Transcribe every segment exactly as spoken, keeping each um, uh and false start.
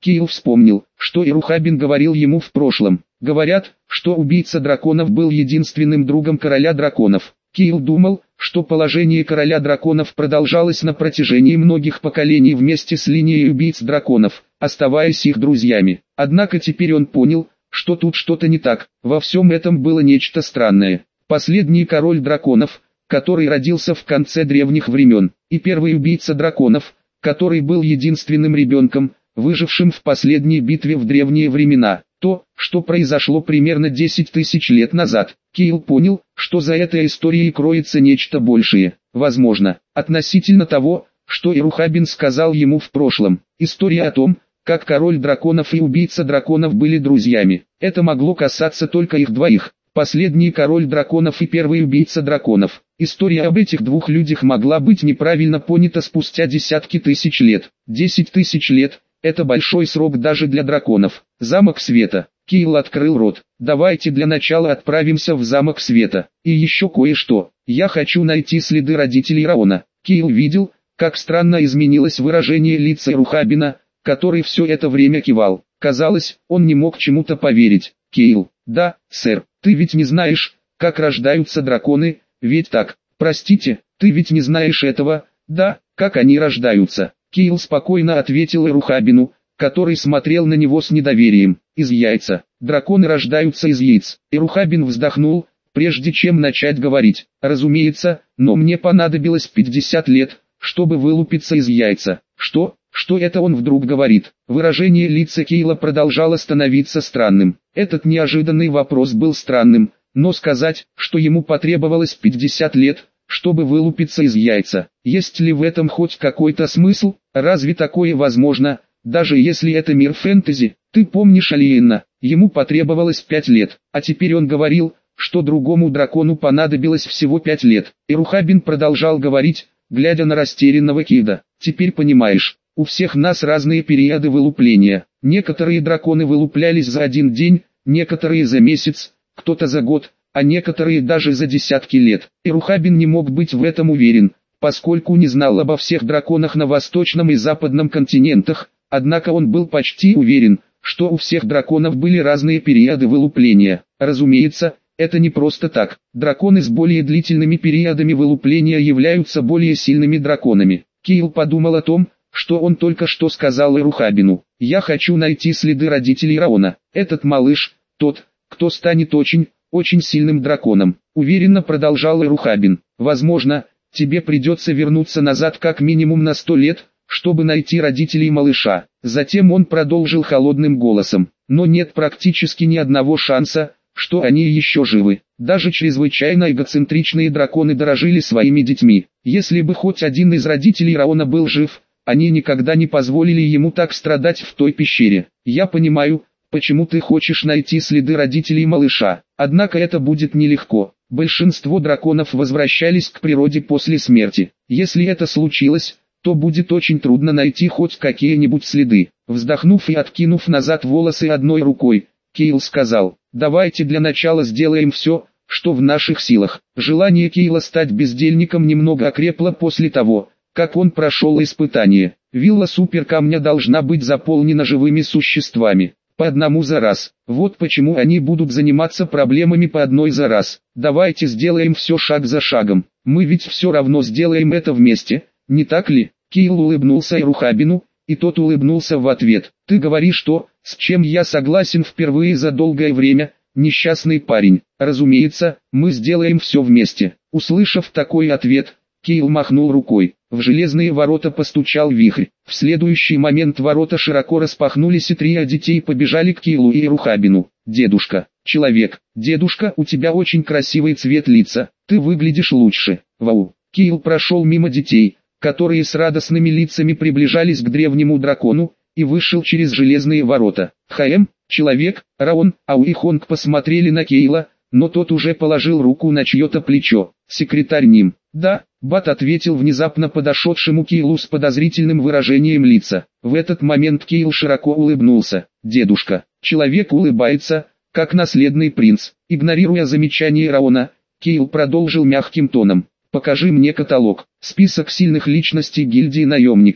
Кейл вспомнил, что Ирухабин говорил ему в прошлом. Говорят, что убийца драконов был единственным другом короля драконов. Кейл думал, что положение короля драконов продолжалось на протяжении многих поколений вместе с линией убийц драконов, оставаясь их друзьями. Однако теперь он понял, что тут что-то не так, во всем этом было нечто странное. Последний король драконов, который родился в конце древних времен, и первый убийца драконов, который был единственным ребенком, выжившим в последней битве в древние времена. То, что произошло примерно десять тысяч лет назад. Кейл понял, что за этой историей кроется нечто большее, возможно, относительно того, что Ирухабин сказал ему в прошлом. История о том, как король драконов и убийца драконов были друзьями. Это могло касаться только их двоих. Последний король драконов и первый убийца драконов. История об этих двух людях могла быть неправильно понята спустя десятки тысяч лет. Десять тысяч лет – это большой срок даже для драконов. Замок Света. Кейл открыл рот. Давайте для начала отправимся в Замок Света. И еще кое-что. Я хочу найти следы родителей Раона. Кейл видел, как странно изменилось выражение лица Ирухабина, который все это время кивал. Казалось, он не мог чему-то поверить. Кейл: да, сэр, ты ведь не знаешь, как рождаются драконы, ведь так? Простите, ты ведь не знаешь этого? Да, как они рождаются? Кейл спокойно ответил Ирухабину, который смотрел на него с недоверием. Из яйца. Драконы рождаются из яиц. Ирухабин вздохнул, прежде чем начать говорить. Разумеется, но мне понадобилось пятьдесят лет, чтобы вылупиться из яйца. Что? Что это он вдруг говорит? Выражение лица Кейла продолжало становиться странным. Этот неожиданный вопрос был странным, но сказать, что ему потребовалось пятьдесят лет, чтобы вылупиться из яйца. Есть ли в этом хоть какой-то смысл? Разве такое возможно, даже если это мир фэнтези? Ты помнишь Алиена? Ему потребовалось пять лет, а теперь он говорил, что другому дракону понадобилось всего пять лет. Ирухабин продолжал говорить, глядя на растерянного Кейда. Теперь понимаешь, у всех нас разные периоды вылупления. Некоторые драконы вылуплялись за один день, некоторые за месяц, кто-то за год, а некоторые даже за десятки лет. Ирухабин не мог быть в этом уверен, поскольку не знал обо всех драконах на восточном и западном континентах, однако он был почти уверен, что у всех драконов были разные периоды вылупления. Разумеется, это не просто так. Драконы с более длительными периодами вылупления являются более сильными драконами. Кейл подумал о том, что он только что сказал Ирухабину. «Я хочу найти следы родителей Раона. Этот малыш, тот, кто станет очень, очень сильным драконом», уверенно продолжал Ирухабин. «Возможно, тебе придется вернуться назад как минимум на сто лет, чтобы найти родителей малыша». Затем он продолжил холодным голосом. «Но нет практически ни одного шанса, что они еще живы. Даже чрезвычайно эгоцентричные драконы дорожили своими детьми. Если бы хоть один из родителей Раона был жив, они никогда не позволили ему так страдать в той пещере. Я понимаю, почему ты хочешь найти следы родителей малыша, однако это будет нелегко. Большинство драконов возвращались к природе после смерти. Если это случилось, то будет очень трудно найти хоть какие-нибудь следы». Вздохнув и откинув назад волосы одной рукой, Кейл сказал: «Давайте для начала сделаем все, что в наших силах». Желание Кейла стать бездельником немного окрепло после того, как он прошел испытание. Вилла суперкамня должна быть заполнена живыми существами, по одному за раз. Вот почему они будут заниматься проблемами по одной за раз. Давайте сделаем все шаг за шагом. Мы ведь все равно сделаем это вместе, не так ли? Кейл улыбнулся Ирухабину, и тот улыбнулся в ответ. «Ты говоришь то, с чем я согласен впервые за долгое время, несчастный парень. Разумеется, мы сделаем все вместе». Услышав такой ответ, Кейл махнул рукой. В железные ворота постучал вихрь. В следующий момент ворота широко распахнулись, и трио детей побежали к Кейлу и Ирухабину. «Дедушка, человек, дедушка, у тебя очень красивый цвет лица, ты выглядишь лучше. Вау!» Кейл прошел мимо детей, которые с радостными лицами приближались к древнему дракону, и вышел через железные ворота. Хаэм, человек, Раон, Ау и Хонг посмотрели на Кейла, но тот уже положил руку на чье-то плечо. «Секретарь Ним». «Да», Бат ответил внезапно подошедшему Кейлу с подозрительным выражением лица. В этот момент Кейл широко улыбнулся. «Дедушка». Человек улыбается, как наследный принц. Игнорируя замечание Раона, Кейл продолжил мягким тоном: «Покажи мне каталог, список сильных личностей гильдии наемников».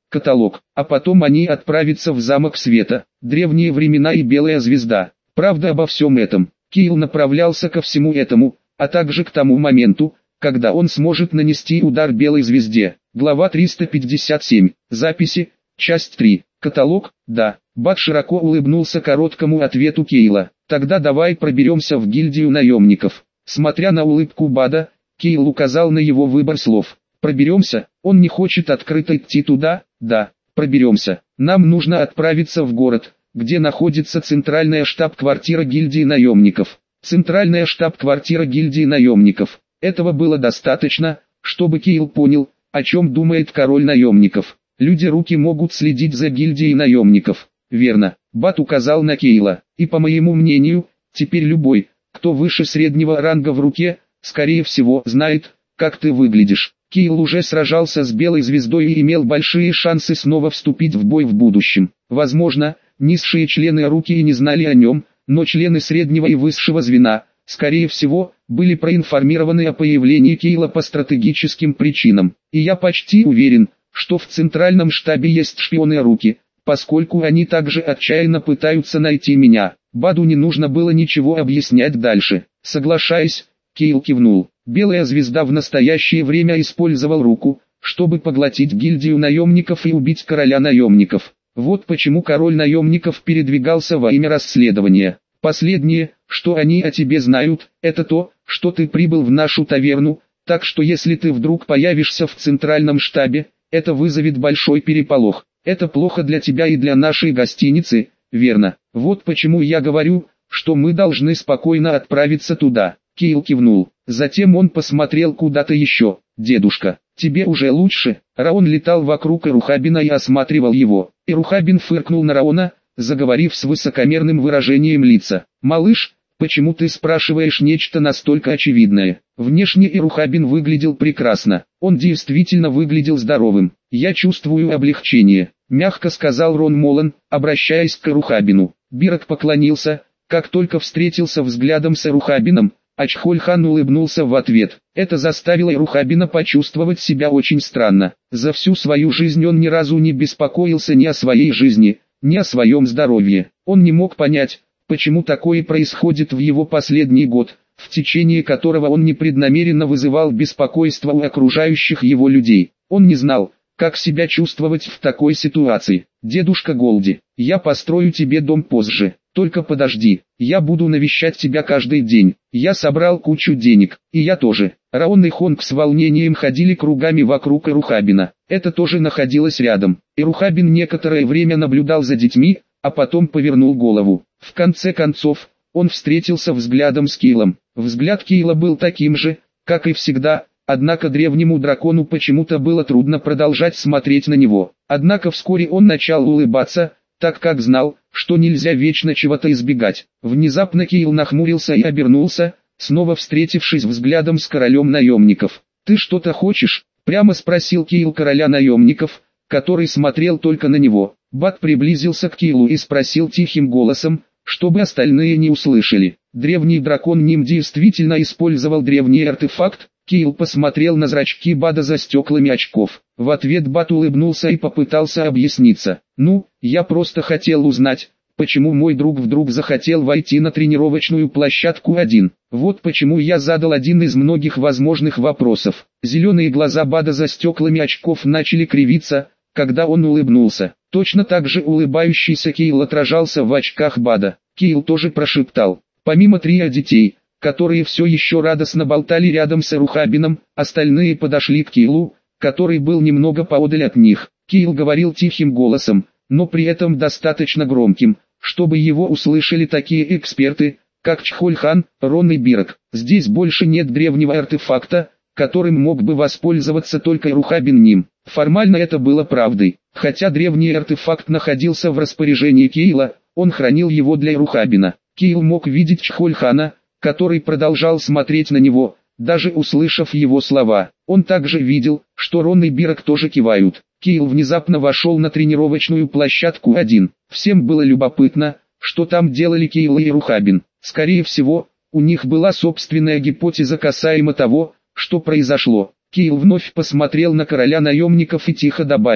каталог, а потом они отправятся в замок света, древние времена и белая звезда. Правда обо всем этом, Кайл направлялся ко всему этому, а также к тому моменту, когда он сможет нанести удар белой звезде. Глава триста пятьдесят семь. Записи. Часть три. Каталог. Да. Бат широко улыбнулся короткому ответу Кейла. Тогда давай проберемся в гильдию наемников. Смотря на улыбку Бада, Кейл указал на его выбор слов. Проберемся? Он не хочет открыто идти туда? Да. Проберемся. Нам нужно отправиться в город, где находится центральная штаб-квартира гильдии наемников. Центральная штаб-квартира гильдии наемников. Этого было достаточно, чтобы Кейл понял, о чем думает король наемников. Люди-руки могут следить за гильдией наемников. Верно. Бат указал на Кейла. И по моему мнению, теперь любой, кто выше среднего ранга в руке, скорее всего, знает, как ты выглядишь. Кейл уже сражался с белой звездой и имел большие шансы снова вступить в бой в будущем. Возможно, низшие члены руки и не знали о нем, но члены среднего и высшего звена, скорее всего, были проинформированы о появлении Кейла по стратегическим причинам. И я почти уверен, что в центральном штабе есть шпионы руки, поскольку они также отчаянно пытаются найти меня. Баду не нужно было ничего объяснять дальше. Соглашаясь, Кейл кивнул. Белая звезда в настоящее время использовал руку, чтобы поглотить гильдию наемников и убить короля наемников. Вот почему король наемников передвигался во имя расследования. Последнее, что они о тебе знают, это то, что ты прибыл в нашу таверну, так что если ты вдруг появишься в центральном штабе, это вызовет большой переполох. Это плохо для тебя и для нашей гостиницы, верно? Вот почему я говорю, что мы должны спокойно отправиться туда. Кейл кивнул. Затем он посмотрел куда-то еще. «Дедушка, тебе уже лучше?» Раон летал вокруг Эрухабина и осматривал его. Эрухабин фыркнул на Раона, заговорив с высокомерным выражением лица. «Малыш, почему ты спрашиваешь нечто настолько очевидное?» Внешне Эрухабин выглядел прекрасно. Он действительно выглядел здоровым. «Я чувствую облегчение», — мягко сказал Рон Молан, обращаясь к Эрухабину. Бирок поклонился, как только встретился взглядом с Эрухабином, а Чхольхан улыбнулся в ответ. Это заставило Эрухабина почувствовать себя очень странно. За всю свою жизнь он ни разу не беспокоился ни о своей жизни, ни о своем здоровье. Он не мог понять, почему такое происходит в его последний год, в течение которого он непреднамеренно вызывал беспокойство у окружающих его людей. Он не знал, как себя чувствовать в такой ситуации. «Дедушка Голди, я построю тебе дом позже. Только подожди, я буду навещать тебя каждый день. Я собрал кучу денег, и я тоже». Раон и Хонг с волнением ходили кругами вокруг Эрухабина. Это тоже находилось рядом. Эрухабин некоторое время наблюдал за детьми, а потом повернул голову. В конце концов, он встретился взглядом с Кейлом. Взгляд Кейла был таким же, как и всегда, однако древнему дракону почему-то было трудно продолжать смотреть на него. Однако вскоре он начал улыбаться, так как знал, что нельзя вечно чего-то избегать. Внезапно Кейл нахмурился и обернулся, снова встретившись взглядом с королем наемников. «Ты что-то хочешь?» — прямо спросил Кейл короля наемников, который смотрел только на него. Бат приблизился к Кейлу и спросил тихим голосом, чтобы остальные не услышали. Древний дракон Ним действительно использовал древний артефакт. Кейл посмотрел на зрачки Бада за стеклами очков. В ответ Бат улыбнулся и попытался объясниться. «Ну, я просто хотел узнать, почему мой друг вдруг захотел войти на тренировочную площадку один. Вот почему я задал один из многих возможных вопросов». Зеленые глаза Бада за стеклами очков начали кривиться, когда он улыбнулся. Точно так же улыбающийся Кейл отражался в очках Бада. Кейл тоже прошептал. Помимо трио детей, которые все еще радостно болтали рядом с Эрухабином, остальные подошли к Кейлу, который был немного поодаль от них. Кейл говорил тихим голосом, но при этом достаточно громким, чтобы его услышали такие эксперты, как Чхольхан, Рон и Бирок. Здесь больше нет древнего артефакта, которым мог бы воспользоваться только Эрухабин Ним. Формально это было правдой. Хотя древний артефакт находился в распоряжении Кейла, он хранил его для Эрухабина. Кейл мог видеть Чхольхана, который продолжал смотреть на него, даже услышав его слова. Он также видел, что Рон и Бирок тоже кивают. Кейл внезапно вошел на тренировочную площадку один. Всем было любопытно, что там делали Кейл и Эрухабин. Скорее всего, у них была собственная гипотеза касаемо того, что произошло. Кейл вновь посмотрел на короля наемников и тихо добавил: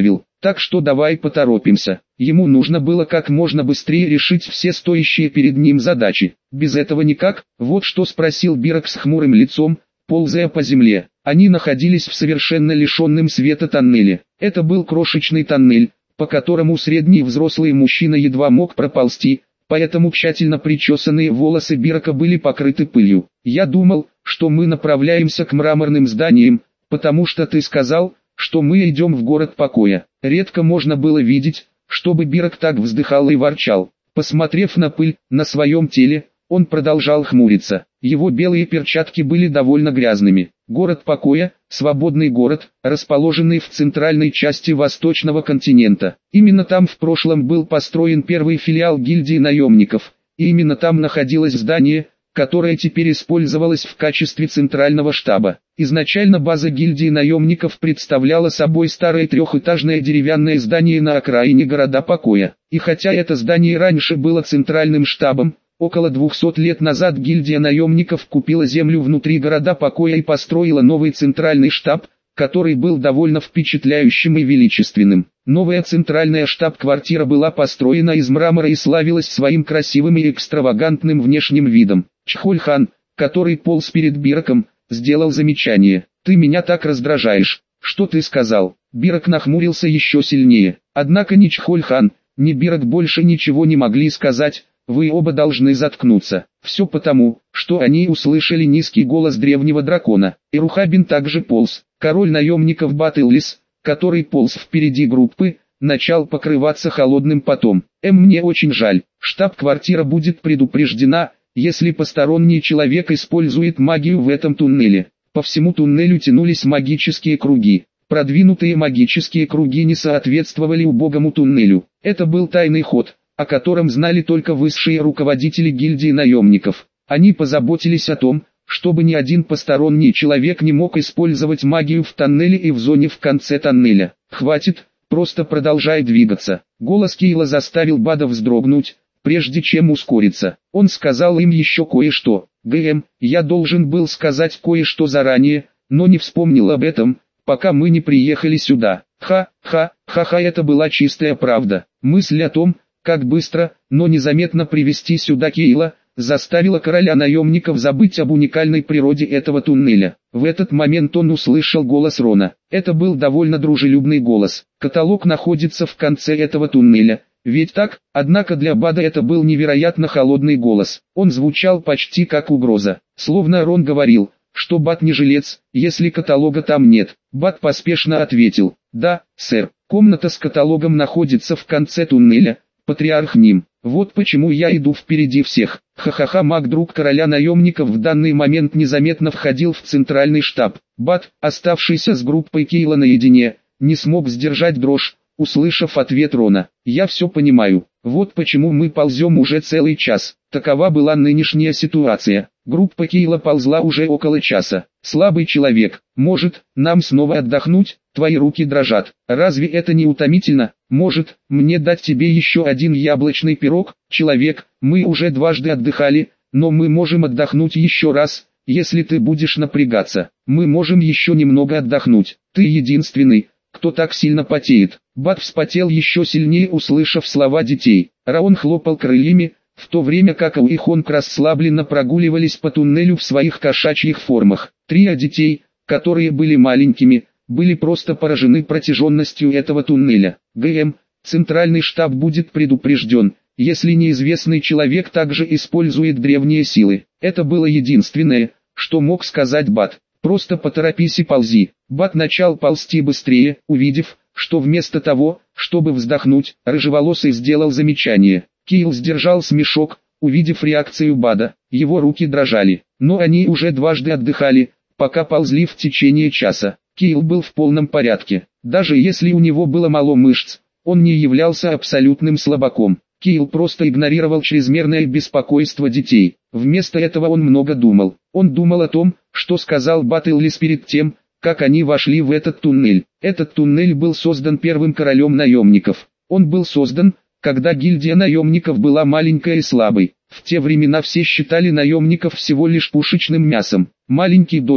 Так что давай поторопимся. Ему нужно было как можно быстрее решить все стоящие перед ним задачи. Без этого никак. Вот что спросил Бирок с хмурым лицом, ползая по земле. Они находились в совершенно лишенном света тоннеле. Это был крошечный тоннель, по которому средний взрослый мужчина едва мог проползти, поэтому тщательно причесанные волосы Бирока были покрыты пылью. «Я думал, что мы направляемся к мраморным зданиям, потому что ты сказал, что мы идем в город покоя». Редко можно было видеть, чтобы Бирок так вздыхал и ворчал. Посмотрев на пыль на своем теле, он продолжал хмуриться. Его белые перчатки были довольно грязными. Город покоя, свободный город, расположенный в центральной части восточного континента. Именно там в прошлом был построен первый филиал гильдии наемников, и именно там находилось здание, которое теперь использовалось в качестве центрального штаба. Изначально база гильдии наемников представляла собой старое трехэтажное деревянное здание на окраине города покоя. И хотя это здание раньше было центральным штабом, около двухсот лет назад гильдия наемников купила землю внутри города покоя и построила новый центральный штаб, который был довольно впечатляющим и величественным. Новая центральная штаб-квартира была построена из мрамора и славилась своим красивым и экстравагантным внешним видом. Чхоль-хан, который полз перед Бироком, сделал замечание. «Ты меня так раздражаешь. Что ты сказал?» Бирок нахмурился еще сильнее. Однако ни Чхоль-хан, ни Бирок больше ничего не могли сказать. «Вы оба должны заткнуться». Все потому, что они услышали низкий голос древнего дракона. Ирухабин также полз. Король наемников Батыллис, который полз впереди группы, начал покрываться холодным потом. «Эм, мне очень жаль. Штаб-квартира будет предупреждена, если посторонний человек использует магию в этом туннеле». По всему туннелю тянулись магические круги. Продвинутые магические круги не соответствовали убогому туннелю. Это был тайный ход, о котором знали только высшие руководители гильдии наемников. Они позаботились о том, чтобы ни один посторонний человек не мог использовать магию в тоннеле и в зоне в конце тоннеля. «Хватит, просто продолжай двигаться». Голос Кейла заставил Бада вздрогнуть, прежде чем ускориться. Он сказал им еще кое-что. «ГМ, я должен был сказать кое-что заранее, но не вспомнил об этом, пока мы не приехали сюда». Ха-ха, ха-ха, это была чистая правда. Мысль о том, как быстро, но незаметно привести сюда Кейла, заставила короля наемников забыть об уникальной природе этого туннеля. В этот момент он услышал голос Рона. Это был довольно дружелюбный голос. «Каталог находится в конце этого туннеля, ведь так?» Однако для Бада это был невероятно холодный голос. Он звучал почти как угроза. Словно Рон говорил, что Бад не жилец, если каталога там нет. Бад поспешно ответил: «Да, сэр, комната с каталогом находится в конце туннеля. Патриарх Ним. Вот почему я иду впереди всех». Ха-ха-ха, маг-друг короля наемников в данный момент незаметно входил в центральный штаб. Бад, оставшийся с группой Кейла наедине, не смог сдержать дрожь, услышав ответ Рона. «Я все понимаю. Вот почему мы ползем уже целый час». Такова была нынешняя ситуация. Группа Кейла ползла уже около часа. «Слабый человек, может, нам снова отдохнуть? Твои руки дрожат. Разве это не утомительно? Может, мне дать тебе еще один яблочный пирог? Человек, мы уже дважды отдыхали, но мы можем отдохнуть еще раз, если ты будешь напрягаться. Мы можем еще немного отдохнуть. Ты единственный, кто так сильно потеет». Бад вспотел еще сильнее, услышав слова детей. Раон хлопал крыльями, в то время как Ау и Хонг расслабленно прогуливались по туннелю в своих кошачьих формах. Трио детей, которые были маленькими, были просто поражены протяженностью этого туннеля. ГМ, центральный штаб будет предупрежден, если неизвестный человек также использует древние силы. Это было единственное, что мог сказать Бад. «Просто поторопись и ползи». Бад начал ползти быстрее, увидев, что вместо того, чтобы вздохнуть, рыжеволосый сделал замечание. Кейл сдержал смешок, увидев реакцию Бада. Его руки дрожали, но они уже дважды отдыхали, пока ползли в течение часа. Кейл был в полном порядке. Даже если у него было мало мышц, он не являлся абсолютным слабаком. Кейл просто игнорировал чрезмерное беспокойство детей. Вместо этого он много думал. Он думал о том, что сказал Батыллис перед тем, как они вошли в этот туннель. Этот туннель был создан первым королем наемников. Он был создан, когда гильдия наемников была маленькой и слабой. В те времена все считали наемников всего лишь пушечным мясом. Маленький домик,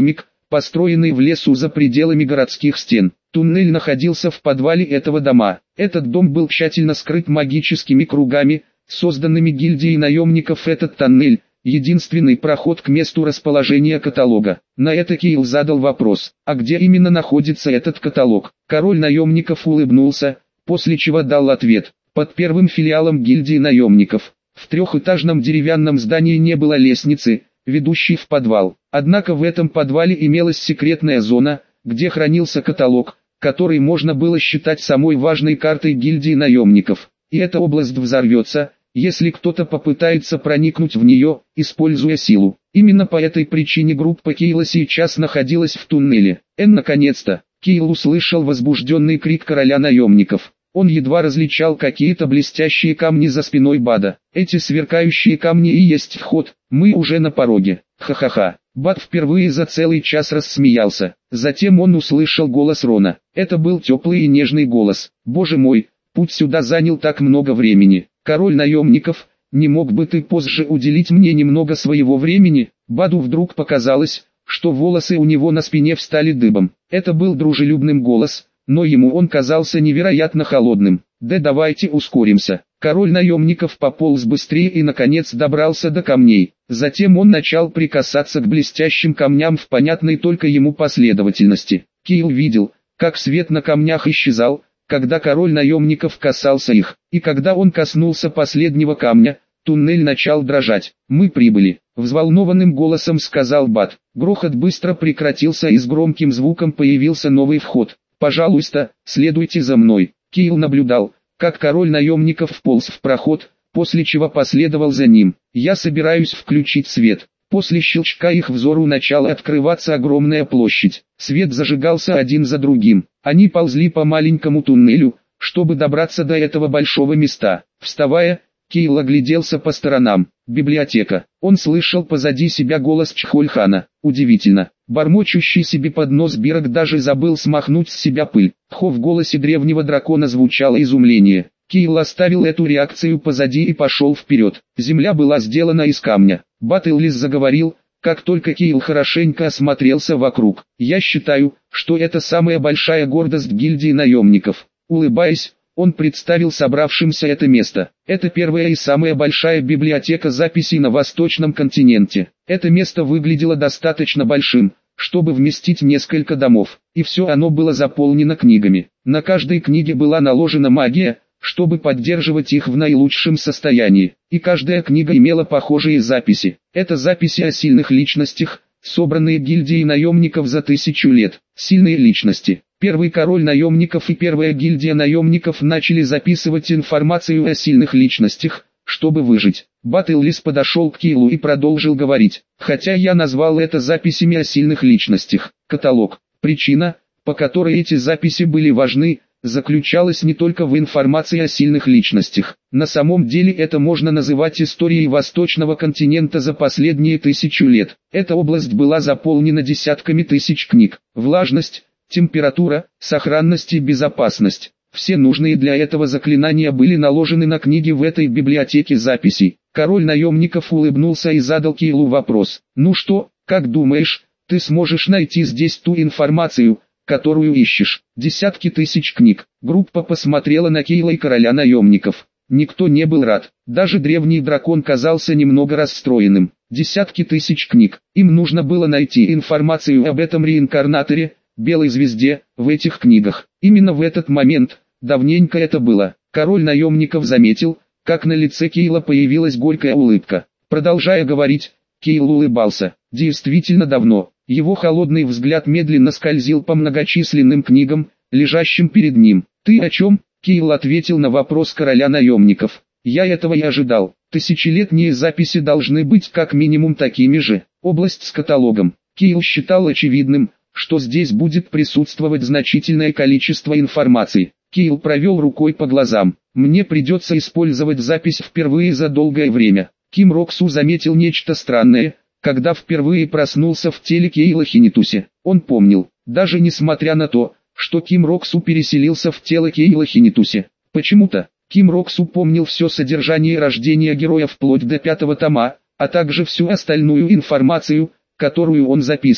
построенный в лесу за пределами городских стен. Туннель находился в подвале этого дома. Этот дом был тщательно скрыт магическими кругами, созданными гильдией наемников. Этот тоннель — единственный проход к месту расположения каталога. На это Кейл задал вопрос: а где именно находится этот каталог? Король наемников улыбнулся, после чего дал ответ: под первым филиалом гильдии наемников. В трехэтажном деревянном здании не было лестницы, ведущей в подвал. Однако в этом подвале имелась секретная зона, где хранился каталог, который можно было считать самой важной картой гильдии наемников. И эта область взорвется, если кто-то попытается проникнуть в нее, используя силу. Именно по этой причине группа Кейла сейчас находилась в туннеле. Эн, наконец-то! Кейл услышал возбужденный крик короля наемников. Он едва различал какие-то блестящие камни за спиной Бада. Эти сверкающие камни и есть вход. Мы уже на пороге. Ха-ха-ха. Бад впервые за целый час рассмеялся. Затем он услышал голос Рона. Это был теплый и нежный голос. Боже мой, путь сюда занял так много времени. Король наемников, не мог бы ты позже уделить мне немного своего времени? Баду вдруг показалось, что волосы у него на спине встали дыбом. Это был дружелюбный голос, но ему он казался невероятно холодным. Да давайте ускоримся. Король наемников пополз быстрее и наконец добрался до камней. Затем он начал прикасаться к блестящим камням в понятной только ему последовательности. Кейл видел, как свет на камнях исчезал, когда король наемников касался их, и когда он коснулся последнего камня, туннель начал дрожать. «Мы прибыли», — взволнованным голосом сказал Бад. Грохот быстро прекратился и с громким звуком появился новый вход. «Пожалуйста, следуйте за мной». Кейл наблюдал, как король наемников вполз в проход, после чего последовал за ним. «Я собираюсь включить свет». После щелчка их взору начала открываться огромная площадь. Свет зажигался один за другим. Они ползли по маленькому туннелю, чтобы добраться до этого большого места. Вставая, Кейл огляделся по сторонам. Библиотека. Он слышал позади себя голос Чхольхана. Удивительно. Бормочущий себе под нос Бирок даже забыл смахнуть с себя пыль. Хо, в голосе древнего дракона звучало изумление. Кейл оставил эту реакцию позади и пошел вперед. Земля была сделана из камня. Бат Эллис заговорил, как только Кейл хорошенько осмотрелся вокруг. «Я считаю, что это самая большая гордость гильдии наемников». Улыбаясь, он представил собравшимся это место. Это первая и самая большая библиотека записей на Восточном континенте. Это место выглядело достаточно большим, чтобы вместить несколько домов, и все оно было заполнено книгами. На каждой книге была наложена магия, чтобы поддерживать их в наилучшем состоянии, и каждая книга имела похожие записи. Это записи о сильных личностях, собранные гильдией наемников за тысячу лет. Сильные личности. Первый король наемников и первая гильдия наемников начали записывать информацию о сильных личностях, чтобы выжить. Бат Эллис подошел к Кейлу и продолжил говорить. Хотя я назвал это записями о сильных личностях. Каталог. Причина, по которой эти записи были важны, заключалась не только в информации о сильных личностях. На самом деле это можно называть историей Восточного континента за последние тысячу лет. Эта область была заполнена десятками тысяч книг. Влажность, температура, сохранность и безопасность. Все нужные для этого заклинания были наложены на книги в этой библиотеке записей. Король наемников улыбнулся и задал Кейлу вопрос. «Ну что, как думаешь, ты сможешь найти здесь ту информацию, которую ищешь?» Десятки тысяч книг. Группа посмотрела на Кейла и короля наемников. Никто не был рад. Даже древний дракон казался немного расстроенным. Десятки тысяч книг. Им нужно было найти информацию об этом реинкарнаторе, белой звезде, в этих книгах. Именно в этот момент, давненько это было, король наемников заметил, как на лице Кейла появилась горькая улыбка. Продолжая говорить, Кейл улыбался. Действительно давно. Его холодный взгляд медленно скользил по многочисленным книгам, лежащим перед ним. «Ты о чем?» Кейл ответил на вопрос короля наемников. «Я этого и ожидал. Тысячелетние записи должны быть как минимум такими же». Область с каталогом. Кейл считал очевидным, что здесь будет присутствовать значительное количество информации. Кейл провел рукой по глазам. «Мне придется использовать запись впервые за долгое время». Ким Роксу заметил нечто странное, когда впервые проснулся в теле Кейла Хинитусе. Он помнил, даже несмотря на то, что Ким Роксу переселился в тело Кейла Хинитусе. Почему-то, Ким Роксу помнил все содержание рождения героя вплоть до пятого тома, а также всю остальную информацию, которую он записывал.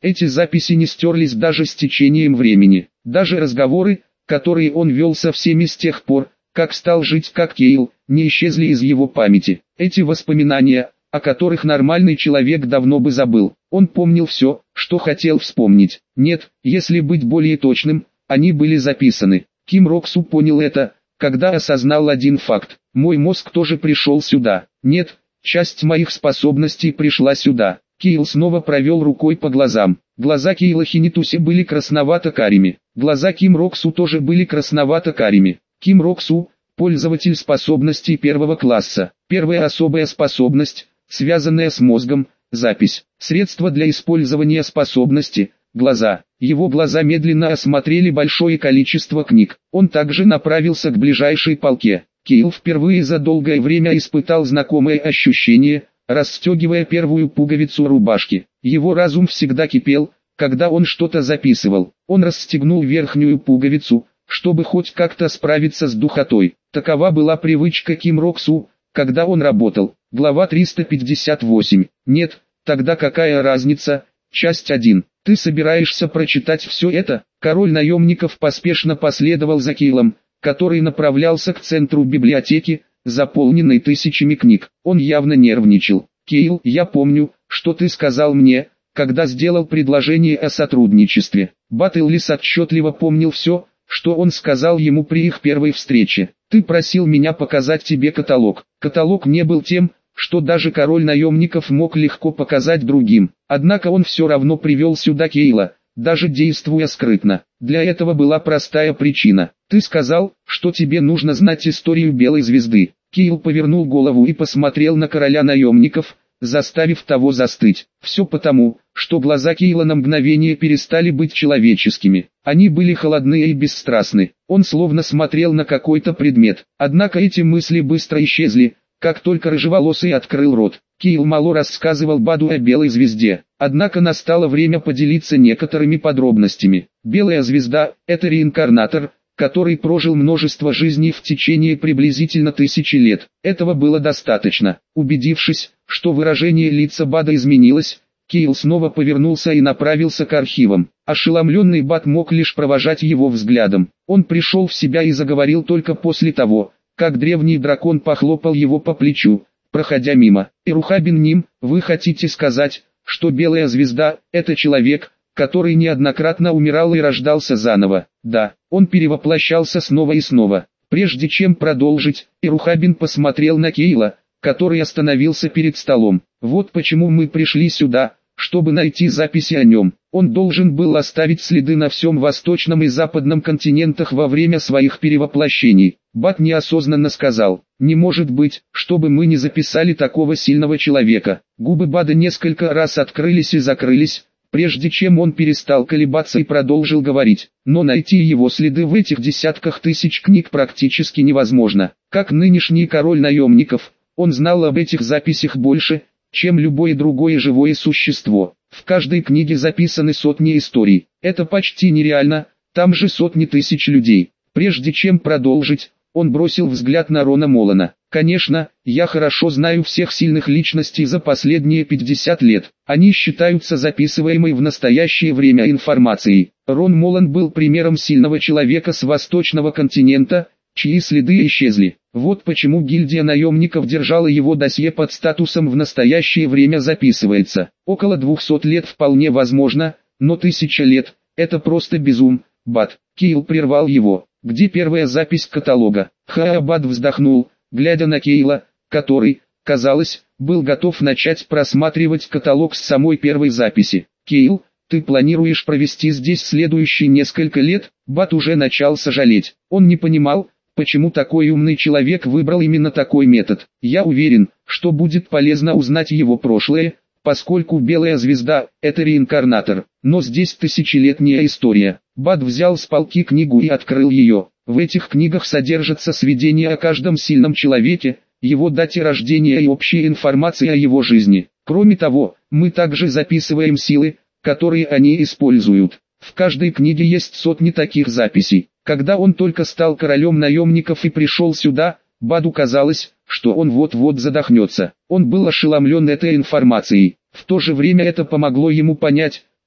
Эти записи не стерлись даже с течением времени. Даже разговоры, которые он вел со всеми с тех пор, как стал жить как Кейл, не исчезли из его памяти. Эти воспоминания, о которых нормальный человек давно бы забыл. Он помнил все, что хотел вспомнить. Нет, если быть более точным, они были записаны. Ким Рок-су понял это, когда осознал один факт. Мой мозг тоже пришел сюда. Нет, часть моих способностей пришла сюда. Кейл снова провел рукой по глазам. Глаза Кейла Хинитуси были красновато-карими. Глаза Ким Рок-су тоже были красновато-карими. Ким Рок-су – пользователь способностей первого класса. Первая особая способность, связанная с мозгом, запись. Средство для использования способности – глаза. Его глаза медленно осмотрели большое количество книг. Он также направился к ближайшей полке. Кейл впервые за долгое время испытал знакомое ощущение, расстегивая первую пуговицу рубашки. Его разум всегда кипел, когда он что-то записывал. Он расстегнул верхнюю пуговицу, чтобы хоть как-то справиться с духотой. Такова была привычка Ким Рок-су, когда он работал. Глава триста пятьдесят восемь. Нет, тогда какая разница? Часть один. Ты собираешься прочитать все это? Король наемников поспешно последовал за Кейлом, который направлялся к центру библиотеки, заполненной тысячами книг. Он явно нервничал. «Кейл, я помню, что ты сказал мне, когда сделал предложение о сотрудничестве». Бат Эллис отчетливо помнил все, что он сказал ему при их первой встрече. «Ты просил меня показать тебе каталог». Каталог не был тем, что даже король наемников мог легко показать другим. Однако он все равно привел сюда Кейла, даже действуя скрытно. Для этого была простая причина. «Ты сказал, что тебе нужно знать историю Белой Звезды». Кейл повернул голову и посмотрел на короля наемников, заставив того застыть. Все потому, что глаза Кейла на мгновение перестали быть человеческими. Они были холодны и бесстрастны. Он словно смотрел на какой-то предмет. Однако эти мысли быстро исчезли, как только рыжеволосый открыл рот. Кейл мало рассказывал Баду о Белой Звезде. Однако настало время поделиться некоторыми подробностями. Белая Звезда – это реинкарнатор, который прожил множество жизней в течение приблизительно тысячи лет. Этого было достаточно. Убедившись, что выражение лица Бада изменилось, Кейл снова повернулся и направился к архивам. Ошеломленный Бад мог лишь провожать его взглядом. Он пришел в себя и заговорил только после того, как древний дракон похлопал его по плечу, проходя мимо. «Ирухабин Ним, вы хотите сказать, что Белая Звезда – это человек, который неоднократно умирал и рождался заново?» «Да, он перевоплощался снова и снова». Прежде чем продолжить, Ирухабин посмотрел на Кейла, который остановился перед столом. «Вот почему мы пришли сюда, чтобы найти записи о нем. Он должен был оставить следы на всем восточном и западном континентах во время своих перевоплощений». Бат неосознанно сказал: «Не может быть, чтобы мы не записали такого сильного человека». Губы Бада несколько раз открылись и закрылись, прежде чем он перестал колебаться и продолжил говорить. Но найти его следы в этих десятках тысяч книг практически невозможно. Как нынешний король наемников, он знал об этих записях больше, чем любое другое живое существо. В каждой книге записаны сотни историй. Это почти нереально, там же сотни тысяч людей. Прежде чем продолжить, он бросил взгляд на Рона Молана. «Конечно, я хорошо знаю всех сильных личностей за последние пятьдесят лет. Они считаются записываемой в настоящее время информацией». Рон Молан был примером сильного человека с восточного континента, чьи следы исчезли. Вот почему гильдия наемников держала его досье под статусом «в настоящее время записывается». Около двухсот лет вполне возможно, но тысяча лет – это просто безум. Бат. Кейл прервал его. «Где первая запись каталога?» Хаабад вздохнул, глядя на Кейла, который, казалось, был готов начать просматривать каталог с самой первой записи. «Кейл, ты планируешь провести здесь следующие несколько лет?» Бат уже начал сожалеть. Он не понимал, почему такой умный человек выбрал именно такой метод. «Я уверен, что будет полезно узнать его прошлое, поскольку Белая Звезда – это реинкарнатор, но здесь тысячелетняя история». Бад взял с полки книгу и открыл ее. В этих книгах содержатся сведения о каждом сильном человеке, его дате рождения и общая информация о его жизни. Кроме того, мы также записываем силы, которые они используют. В каждой книге есть сотни таких записей. Когда он только стал королем наемников и пришел сюда, Баду казалось, что он вот-вот задохнется. Он был ошеломлен этой информацией. В то же время это помогло ему понять,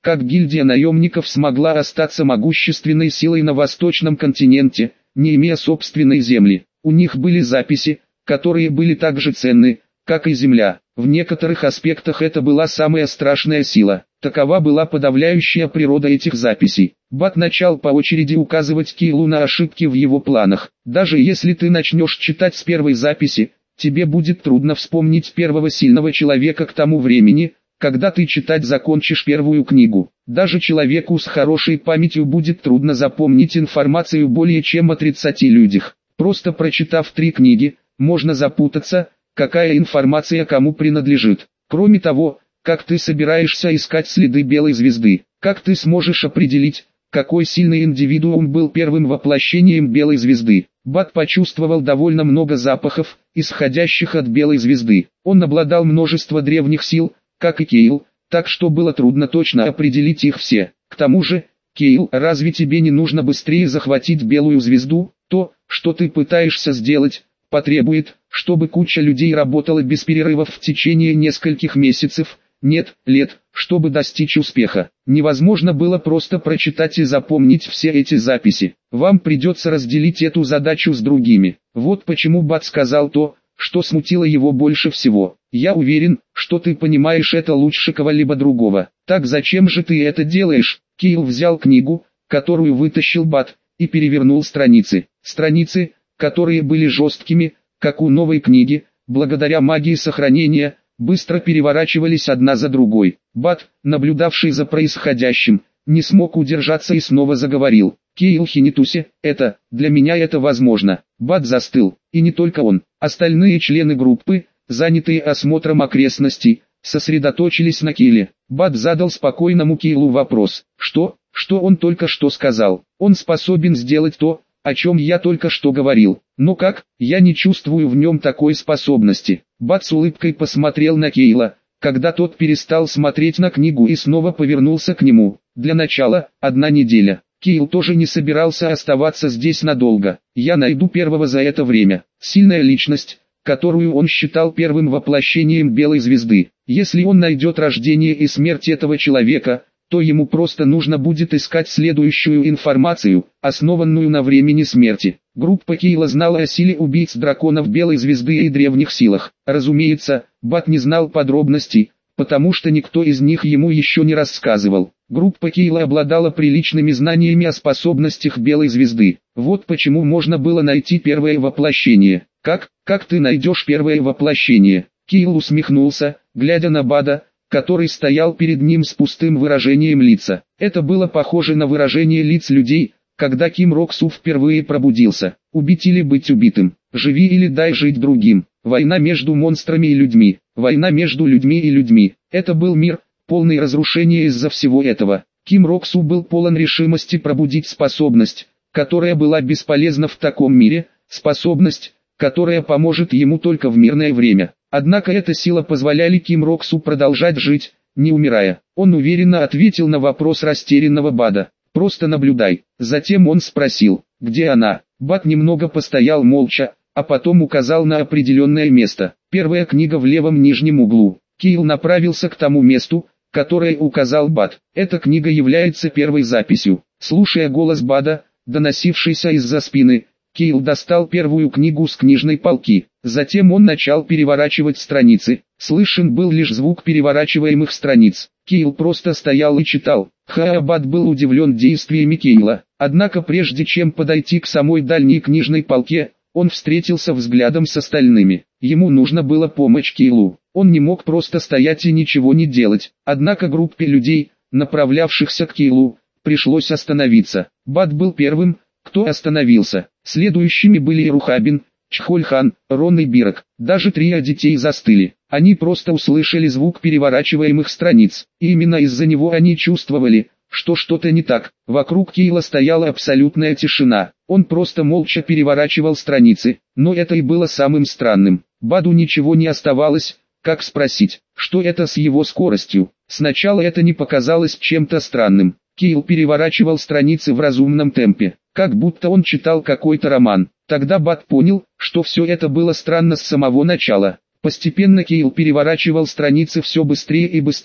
как гильдия наемников смогла остаться могущественной силой на восточном континенте, не имея собственной земли. У них были записи, которые были так же ценны, как и земля. В некоторых аспектах это была самая страшная сила. Такова была подавляющая природа этих записей. Бат начал по очереди указывать Кейлу на ошибки в его планах. Даже если ты начнешь читать с первой записи, тебе будет трудно вспомнить первого сильного человека к тому времени, когда ты читать закончишь первую книгу. Даже человеку с хорошей памятью будет трудно запомнить информацию более чем о тридцати людях. Просто прочитав три книги, можно запутаться, какая информация кому принадлежит. Кроме того, как ты собираешься искать следы белой звезды? Как ты сможешь определить, какой сильный индивидуум был первым воплощением белой звезды? Бат почувствовал довольно много запахов, исходящих от белой звезды. Он обладал множеством древних сил, как и Кейл, так что было трудно точно определить их все. К тому же, Кейл, разве тебе не нужно быстрее захватить белую звезду? То, что ты пытаешься сделать, потребует, чтобы куча людей работала без перерывов в течение нескольких месяцев, нет, лет, чтобы достичь успеха. Невозможно было просто прочитать и запомнить все эти записи. Вам придется разделить эту задачу с другими. Вот почему Бат сказал то, что смутило его больше всего. Я уверен, что ты понимаешь это лучше кого-либо другого. Так зачем же ты это делаешь? Кейл взял книгу, которую вытащил Бат, и перевернул страницы. Страницы, которые были жесткими, как у новой книги, благодаря магии сохранения, быстро переворачивались одна за другой. Бат, наблюдавший за происходящим, не смог удержаться и снова заговорил. Кейл Хинитуси, это, для меня это возможно. Бат застыл, и не только он. Остальные члены группы, занятые осмотром окрестностей, сосредоточились на Кейле. Бат задал спокойному Кейлу вопрос. Что? Что он только что сказал? Он способен сделать то, о чем я только что говорил. Но как? Я не чувствую в нем такой способности. Бат с улыбкой посмотрел на Кейла, когда тот перестал смотреть на книгу и снова повернулся к нему. Для начала, одна неделя. Кейл тоже не собирался оставаться здесь надолго. Я найду первого за это время. Сильная личность, которую он считал первым воплощением белой звезды. Если он найдет рождение и смерть этого человека, то ему просто нужно будет искать следующую информацию, основанную на времени смерти. Группа Кейла знала о силе убийц драконов белой звезды и древних силах. Разумеется, Бат не знал подробностей, потому что никто из них ему еще не рассказывал. Группа Кейла обладала приличными знаниями о способностях белой звезды. Вот почему можно было найти первое воплощение. Как? Как ты найдешь первое воплощение? Кейл усмехнулся, глядя на Бада, который стоял перед ним с пустым выражением лица. Это было похоже на выражение лиц людей, когда Ким Роксу впервые пробудился. Убить или быть убитым, живи или дай жить другим. Война между монстрами и людьми, война между людьми и людьми. Это был мир, полный разрушения из-за всего этого. Ким Роксу был полон решимости пробудить способность, которая была бесполезна в таком мире, способность, которая поможет ему только в мирное время. Однако эта сила позволяла Ким Роксу продолжать жить, не умирая. Он уверенно ответил на вопрос растерянного Бада. «Просто наблюдай». Затем он спросил, где она. Бад немного постоял молча, а потом указал на определенное место. Первая книга в левом нижнем углу. Кейл направился к тому месту, которое указал Бад. Эта книга является первой записью. Слушая голос Бада, доносившийся из-за спины, Кейл достал первую книгу с книжной полки. Затем он начал переворачивать страницы. Слышен был лишь звук переворачиваемых страниц. Кейл просто стоял и читал. Хаабад был удивлен действиями Кейла. Однако прежде чем подойти к самой дальней книжной полке, он встретился взглядом с остальными. Ему нужно было помочь Кейлу. Он не мог просто стоять и ничего не делать. Однако группе людей, направлявшихся к Кейлу, пришлось остановиться. Бад был первым, кто остановился. Следующими были Ирухабин, Чхольхан, Рон и Бирок. Даже трио детей застыли. Они просто услышали звук переворачиваемых страниц. И именно из-за него они чувствовали, что что-то не так. Вокруг Кейла стояла абсолютная тишина. Он просто молча переворачивал страницы. Но это и было самым странным. Баду ничего не оставалось, как спросить, что это с его скоростью. Сначала это не показалось чем-то странным. Кейл переворачивал страницы в разумном темпе, как будто он читал какой-то роман. Тогда Бад понял, что все это было странно с самого начала. Постепенно Кейл переворачивал страницы все быстрее и быстрее.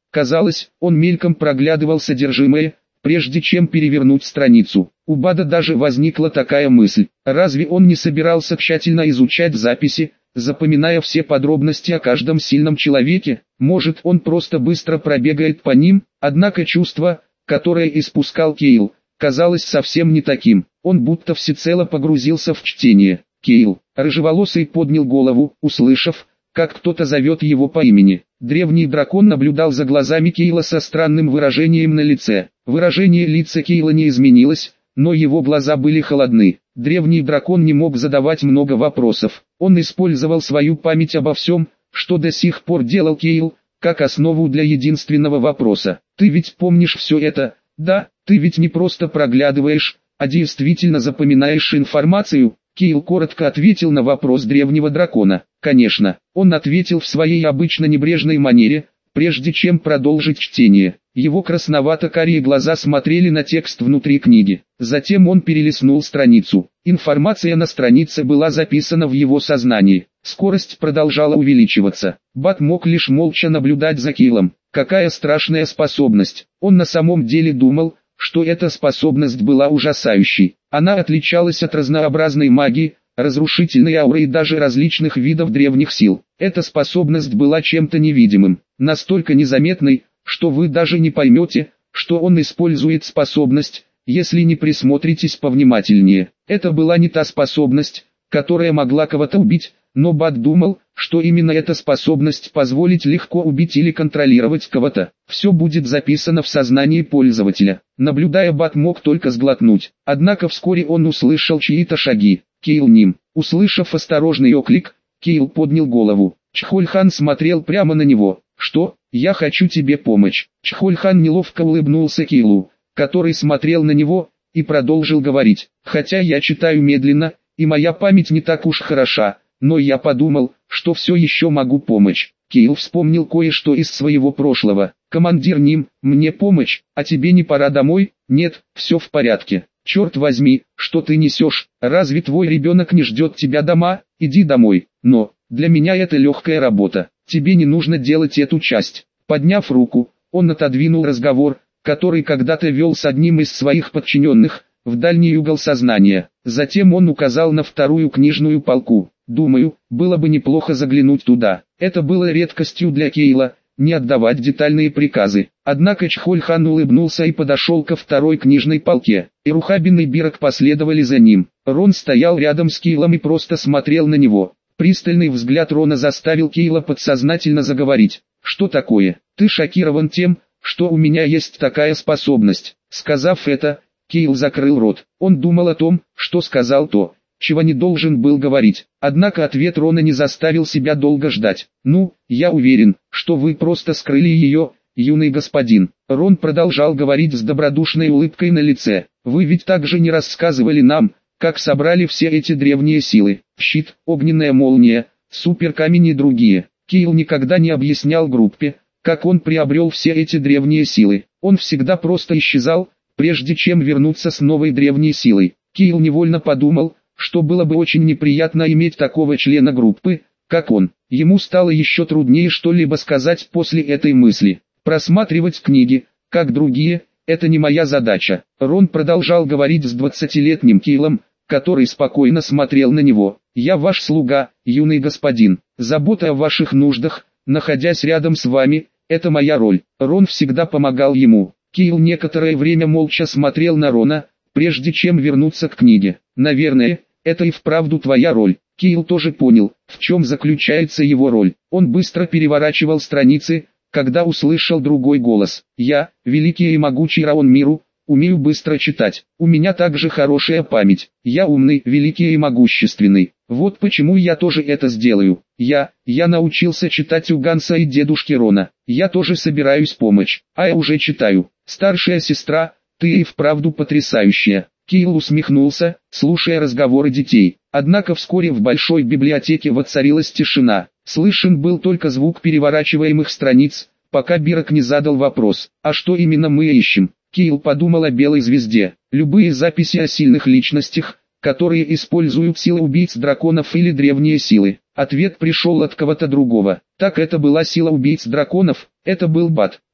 Казалось, он мельком проглядывал содержимое, прежде чем перевернуть страницу. У Бада даже возникла такая мысль: разве он не собирался тщательно изучать записи, запоминая все подробности о каждом сильном человеке? Может, он просто быстро пробегает по ним? Однако чувство, которое испускал Кейл, казалось совсем не таким. Он будто всецело погрузился в чтение. Кейл, рыжеволосый, поднял голову, услышав, как кто-то зовет его по имени. Древний дракон наблюдал за глазами Кейла со странным выражением на лице. Выражение лица Кейла не изменилось, но его глаза были холодны. Древний дракон не мог задавать много вопросов. Он использовал свою память обо всем, что до сих пор делал Кейл, как основу для единственного вопроса. «Ты ведь помнишь все это, да? Ты ведь не просто проглядываешь, а действительно запоминаешь информацию?» Кейл коротко ответил на вопрос древнего дракона. «Конечно». Он ответил в своей обычно небрежной манере, прежде чем продолжить чтение. Его красновато-карие глаза смотрели на текст внутри книги. Затем он перелистнул страницу. Информация на странице была записана в его сознании. Скорость продолжала увеличиваться. Бат мог лишь молча наблюдать за Кейлом. Какая страшная способность. Он на самом деле думал, что эта способность была ужасающей. Она отличалась от разнообразной магии, разрушительной ауры и даже различных видов древних сил. Эта способность была чем-то невидимым, настолько незаметной, что вы даже не поймете, что он использует способность, если не присмотритесь повнимательнее. Это была не та способность, которая могла кого-то убить, но Бат думал, что именно эта способность позволит легко убить или контролировать кого-то. Все будет записано в сознании пользователя. Наблюдая, Бат мог только сглотнуть. Однако вскоре он услышал чьи-то шаги. Кейл Ним. Услышав осторожный оклик, Кейл поднял голову. Чхольхан смотрел прямо на него. «Что? Я хочу тебе помочь». Чхольхан неловко улыбнулся Кейлу, который смотрел на него, и продолжил говорить. «Хотя я читаю медленно, и моя память не так уж хороша, но я подумал, что все еще могу помочь». Кейл вспомнил кое-что из своего прошлого. «Командир Ним, мне помочь, а тебе не пора домой?» «Нет, все в порядке». «Черт возьми, что ты несешь? Разве твой ребенок не ждет тебя дома? Иди домой». «Но, для меня это легкая работа. Тебе не нужно делать эту часть». Подняв руку, он отодвинул разговор, который когда-то вел с одним из своих подчиненных, в дальний угол сознания. Затем он указал на вторую книжную полку. «Думаю, было бы неплохо заглянуть туда». Это было редкостью для Кейла, не отдавать детальные приказы. Однако Чхольхан улыбнулся и подошел ко второй книжной полке. Ирухабин и Бирок последовали за ним. Рон стоял рядом с Кейлом и просто смотрел на него. Пристальный взгляд Рона заставил Кейла подсознательно заговорить. «Что такое? Ты шокирован тем, что у меня есть такая способность?» Сказав это, Кейл закрыл рот. Он думал о том, что сказал то, чего не должен был говорить. Однако ответ Рона не заставил себя долго ждать. «Ну, я уверен, что вы просто скрыли ее, юный господин». Рон продолжал говорить с добродушной улыбкой на лице. «Вы ведь также не рассказывали нам, как собрали все эти древние силы. Щит, огненная молния, суперкамень и другие». Кейл никогда не объяснял группе, как он приобрел все эти древние силы. Он всегда просто исчезал, прежде чем вернуться с новой древней силой. Кейл невольно подумал, что было бы очень неприятно иметь такого члена группы, как он. Ему стало еще труднее что-либо сказать после этой мысли. Просматривать книги, как другие, это не моя задача. Рон продолжал говорить с двадцатилетним Кейлом, который спокойно смотрел на него. «Я ваш слуга, юный господин. Забота о ваших нуждах, находясь рядом с вами, это моя роль». Рон всегда помогал ему. Кейл некоторое время молча смотрел на Рона, прежде чем вернуться к книге. «Наверное, это и вправду твоя роль». Кейл тоже понял, в чем заключается его роль. Он быстро переворачивал страницы, когда услышал другой голос. «Я, великий и могучий Раон Миру, умею быстро читать. У меня также хорошая память. Я умный, великий и могущественный. Вот почему я тоже это сделаю. Я, я научился читать у Ганса и дедушки Рона. Я тоже собираюсь помочь. А я уже читаю. Старшая сестра, ты и вправду потрясающая». Кейл усмехнулся, слушая разговоры детей. Однако вскоре в большой библиотеке воцарилась тишина. Слышен был только звук переворачиваемых страниц, пока Бирок не задал вопрос: «А что именно мы ищем?» Кейл подумал о белой звезде. Любые записи о сильных личностях, которые используют силы убийц драконов или древние силы. Ответ пришел от кого-то другого. Так это была сила убийц драконов, это был Бат.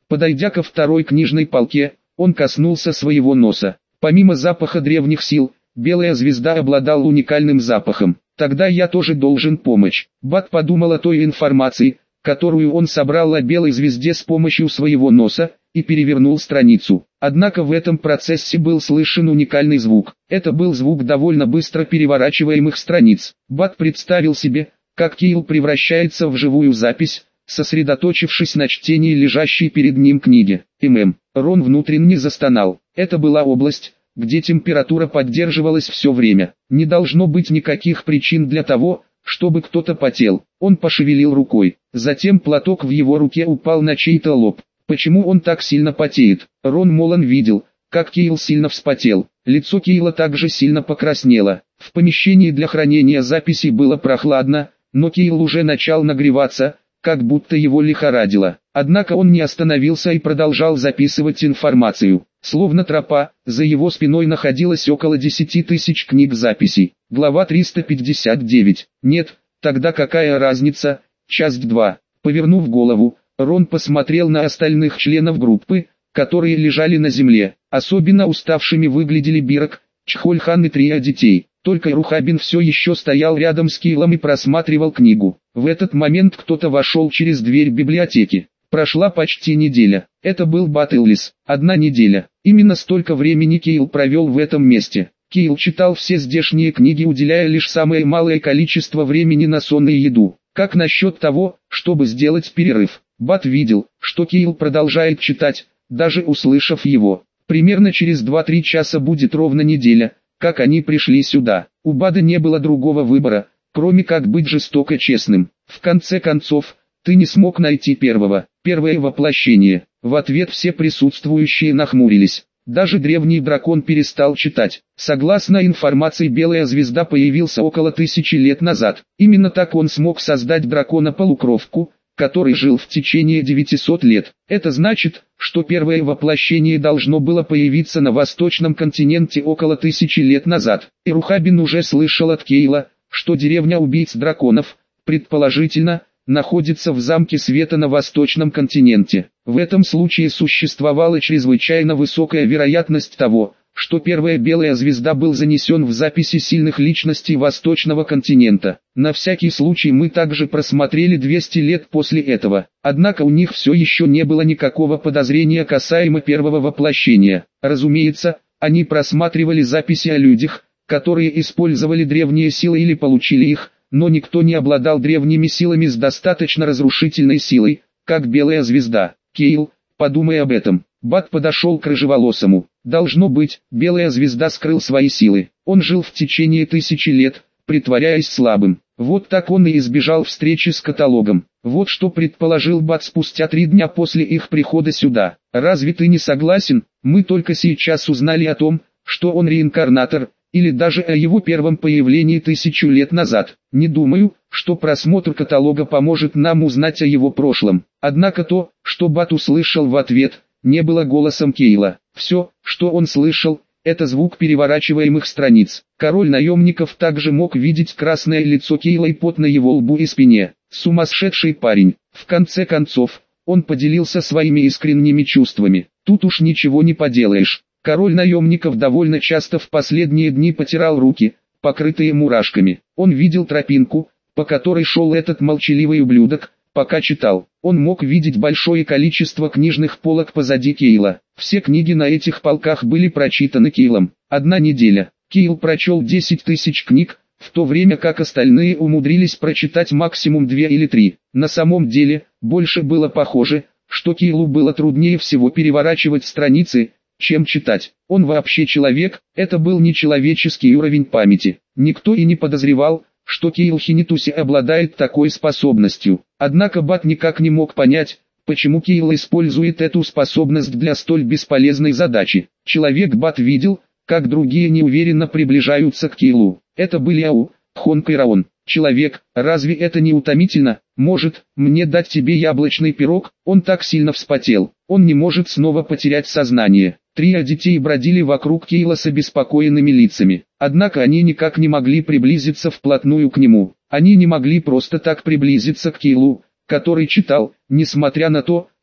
Подойдя ко второй книжной полке, он коснулся своего носа. Помимо запаха древних сил, белая звезда обладала уникальным запахом. Тогда я тоже должен помочь. Бат подумал о той информации, которую он собрал о белой звезде с помощью своего носа, и перевернул страницу. Однако в этом процессе был слышен уникальный звук. Это был звук довольно быстро переворачиваемых страниц. Бат представил себе, как Кайл превращается в живую запись, сосредоточившись на чтении лежащей перед ним книги. ММ. Рон внутренне застонал. Это была область, где температура поддерживалась все время. Не должно быть никаких причин для того, чтобы кто-то потел. Он пошевелил рукой. Затем платок в его руке упал на чей-то лоб. Почему он так сильно потеет? Рон Молан видел, как Кайл сильно вспотел. Лицо Кайла также сильно покраснело. В помещении для хранения записей было прохладно, но Кайл уже начал нагреваться, как будто его лихорадило. Однако он не остановился и продолжал записывать информацию. Словно тропа, за его спиной находилось около десяти тысяч книг записей. Глава триста пятьдесят девять. Нет, тогда какая разница? Часть два. Повернув голову, Рон посмотрел на остальных членов группы, которые лежали на земле. Особенно уставшими выглядели Бирок, Чхольхан и трое детей. Только Рухабин все еще стоял рядом с Кайлом и просматривал книгу. В этот момент кто-то вошел через дверь библиотеки. Прошла почти неделя. Это был Бат Эллис. Одна неделя. Именно столько времени Кайл провел в этом месте. Кайл читал все здешние книги, уделяя лишь самое малое количество времени на сон и еду. Как насчет того, чтобы сделать перерыв? Бат видел, что Кайл продолжает читать, даже услышав его. Примерно через два-три часа будет ровно неделя, как они пришли сюда. У Бада не было другого выбора, кроме как быть жестоко честным. В конце концов, ты не смог найти первого, первое воплощение. В ответ все присутствующие нахмурились. Даже древний дракон перестал читать. Согласно информации, белая звезда появился около тысячи лет назад. Именно так он смог создать дракона-полукровку, который жил в течение девятисот лет. Это значит, что первое воплощение должно было появиться на восточном континенте около тысячи лет назад. И Рухабин уже слышал от Кайла, что деревня убийц драконов, предположительно, находится в замке света на восточном континенте. В этом случае существовала чрезвычайно высокая вероятность того, что первая белая звезда был занесен в записи сильных личностей восточного континента. На всякий случай мы также просмотрели двести лет после этого. Однако у них все еще не было никакого подозрения касаемо первого воплощения. Разумеется, они просматривали записи о людях, которые использовали древние силы или получили их, но никто не обладал древними силами с достаточно разрушительной силой, как белая звезда. Кайл, подумай об этом. Бат подошел к рыжеволосому. Должно быть, белая звезда скрыл свои силы. Он жил в течение тысячи лет, притворяясь слабым. Вот так он и избежал встречи с каталогом. Вот что предположил Бат спустя три дня после их прихода сюда. Разве ты не согласен? Мы только сейчас узнали о том, что он реинкарнатор, или даже о его первом появлении тысячу лет назад. Не думаю, что просмотр каталога поможет нам узнать о его прошлом. Однако то, что Бат услышал в ответ, не было голосом Кайла. Все, что он слышал, это звук переворачиваемых страниц. Король наемников также мог видеть красное лицо Кайла и пот на его лбу и спине. Сумасшедший парень. В конце концов, он поделился своими искренними чувствами. Тут уж ничего не поделаешь. Король наемников довольно часто в последние дни потирал руки, покрытые мурашками. Он видел тропинку, по которой шел этот молчаливый ублюдок, пока читал. Он мог видеть большое количество книжных полок позади Кайла. Все книги на этих полках были прочитаны Кайлом. Одна неделя. Кайл прочел десять тысяч книг, в то время как остальные умудрились прочитать максимум две или три. На самом деле, больше было похоже, что Кайлу было труднее всего переворачивать страницы, чем читать. Он вообще человек, это был нечеловеческий уровень памяти. Никто и не подозревал, что Кайл Хинитуси обладает такой способностью. Однако Бат никак не мог понять, почему Кайл использует эту способность для столь бесполезной задачи. Человек Бат видел, как другие неуверенно приближаются к Кайлу. Это были Ау, Хонг и Раон. Человек, разве это не утомительно? Может, мне дать тебе яблочный пирог? Он так сильно вспотел. Он не может снова потерять сознание. Трое детей бродили вокруг Кайла с обеспокоенными лицами. Однако они никак не могли приблизиться вплотную к нему. Они не могли просто так приблизиться к Кайлу, который читал, несмотря на то,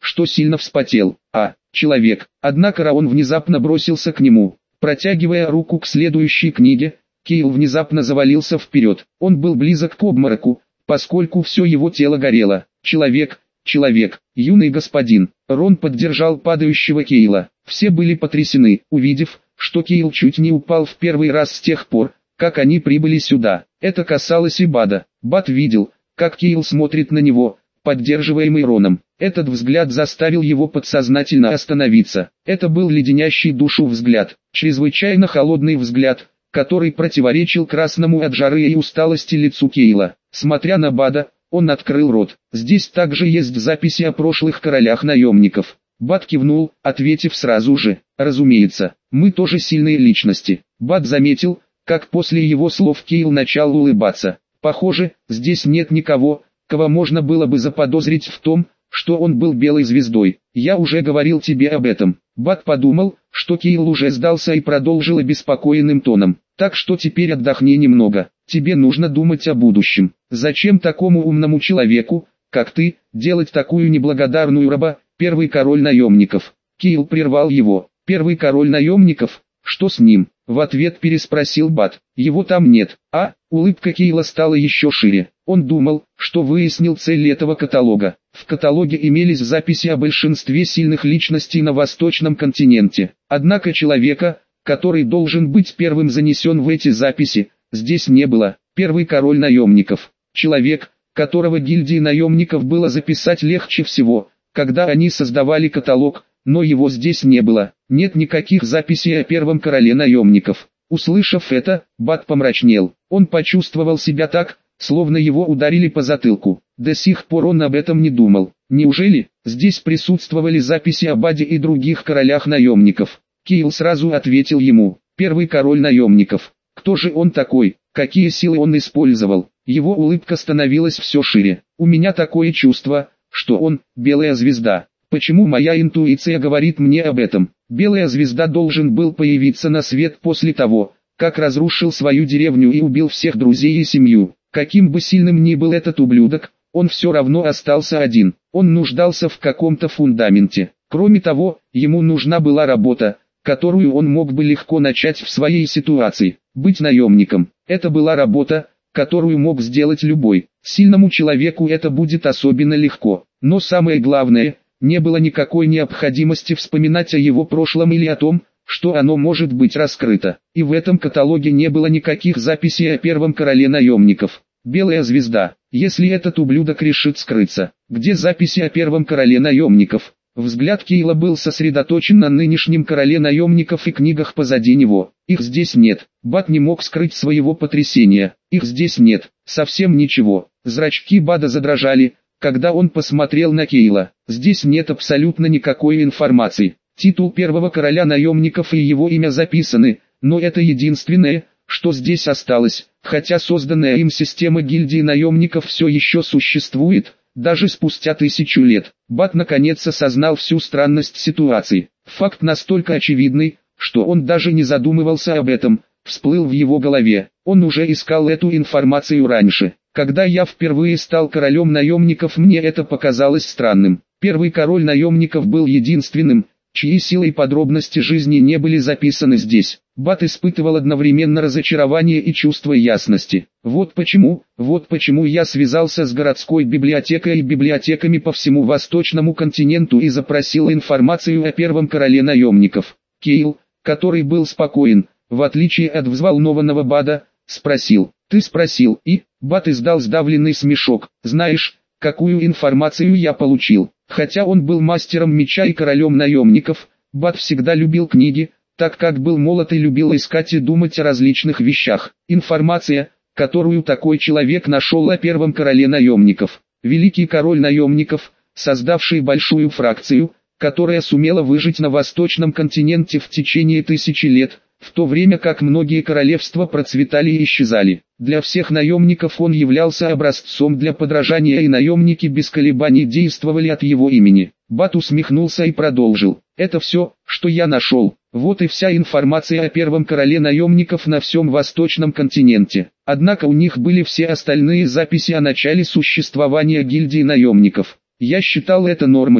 что сильно вспотел. А, человек. Однако Раон внезапно бросился к нему. Протягивая руку к следующей книге, Кейл внезапно завалился вперед. Он был близок к обмороку, поскольку все его тело горело. «Человек, человек, юный господин!» Рон поддержал падающего Кейла. Все были потрясены, увидев, что Кейл чуть не упал в первый раз с тех пор, как они прибыли сюда. Это касалось и Бада. Бад видел, как Кейл смотрит на него, поддерживаемый Роном. Этот взгляд заставил его подсознательно остановиться. Это был леденящий душу взгляд, чрезвычайно холодный взгляд, который противоречил красному от жары и усталости лицу Кейла. Смотря на Бада, он открыл рот. «Здесь также есть записи о прошлых королях наемников». Бад кивнул, ответив сразу же: «Разумеется, мы тоже сильные личности». Бад заметил, как после его слов Кейл начал улыбаться. «Похоже, здесь нет никого, кого можно было бы заподозрить в том, что он был белой звездой. Я уже говорил тебе об этом». Бад подумал, что Кейл уже сдался и продолжил обеспокоенным тоном: «Так что теперь отдохни немного. Тебе нужно думать о будущем. Зачем такому умному человеку, как ты, делать такую неблагодарную раба, первый король наемников?» Кейл прервал его. «Первый король наемников? Что с ним?» В ответ переспросил Бад. «Его там нет». А, улыбка Кейла стала еще шире. Он думал, что выяснил цель этого каталога. В каталоге имелись записи о большинстве сильных личностей на Восточном континенте. Однако человека, который должен быть первым занесен в эти записи, здесь не было. Первый король наемников. Человек, которого гильдии наемников было записать легче всего, когда они создавали каталог, но его здесь не было. Нет никаких записей о первом короле наемников. Услышав это, Бад помрачнел. Он почувствовал себя так, словно его ударили по затылку. До сих пор он об этом не думал. Неужели здесь присутствовали записи о Баде и других королях наемников? Кейл сразу ответил ему: «Первый король наемников. Кто же он такой? Какие силы он использовал?» Его улыбка становилась все шире. «У меня такое чувство, что он – белая звезда. Почему моя интуиция говорит мне об этом? Белая звезда должен был появиться на свет после того, как разрушил свою деревню и убил всех друзей и семью. Каким бы сильным ни был этот ублюдок, он все равно остался один. Он нуждался в каком-то фундаменте. Кроме того, ему нужна была работа, которую он мог бы легко начать в своей ситуации. Быть наемником – это была работа, которую мог сделать любой. Сильному человеку это будет особенно легко. Но самое главное, не было никакой необходимости вспоминать о его прошлом или о том, что оно может быть раскрыто. И в этом каталоге не было никаких записей о первом короле наемников. Белая звезда. Если этот ублюдок решит скрыться, где записи о первом короле наемников? Взгляд Кейла был сосредоточен на нынешнем короле наемников и книгах позади него. Их здесь нет. Бад не мог скрыть своего потрясения. Их здесь нет. Совсем ничего. Зрачки Бада задрожали, когда он посмотрел на Кейла. Здесь нет абсолютно никакой информации. Титул первого короля наемников и его имя записаны, но это единственное, что здесь осталось. Хотя созданная им система гильдии наемников все еще существует, даже спустя тысячу лет. Бад наконец осознал всю странность ситуации. Факт настолько очевидный, что он даже не задумывался об этом, всплыл в его голове. Он уже искал эту информацию раньше. Когда я впервые стал королем наемников, мне это показалось странным. Первый король наемников был единственным, чьи силы и подробности жизни не были записаны здесь. Бад испытывал одновременно разочарование и чувство ясности. Вот почему, вот почему я связался с городской библиотекой и библиотеками по всему Восточному континенту и запросил информацию о первом короле наемников. Кейл, который был спокоен, в отличие от взволнованного Бада, спросил: «Ты спросил?» И Бад издал сдавленный смешок. «Знаешь, какую информацию я получил?» Хотя он был мастером меча и королем наемников, Бад всегда любил книги, так как был молод и любил искать и думать о различных вещах. Информация, которую такой человек нашел о первом короле наемников. Великий король наемников, создавший большую фракцию, которая сумела выжить на Восточном континенте в течение тысячи лет, в то время как многие королевства процветали и исчезали. Для всех наемников он являлся образцом для подражания, и наемники без колебаний действовали от его имени. Бад усмехнулся и продолжил: «Это все, что я нашел. Вот и вся информация о первом короле наемников на всем Восточном континенте. Однако у них были все остальные записи о начале существования гильдии наемников. Я считал это нормой,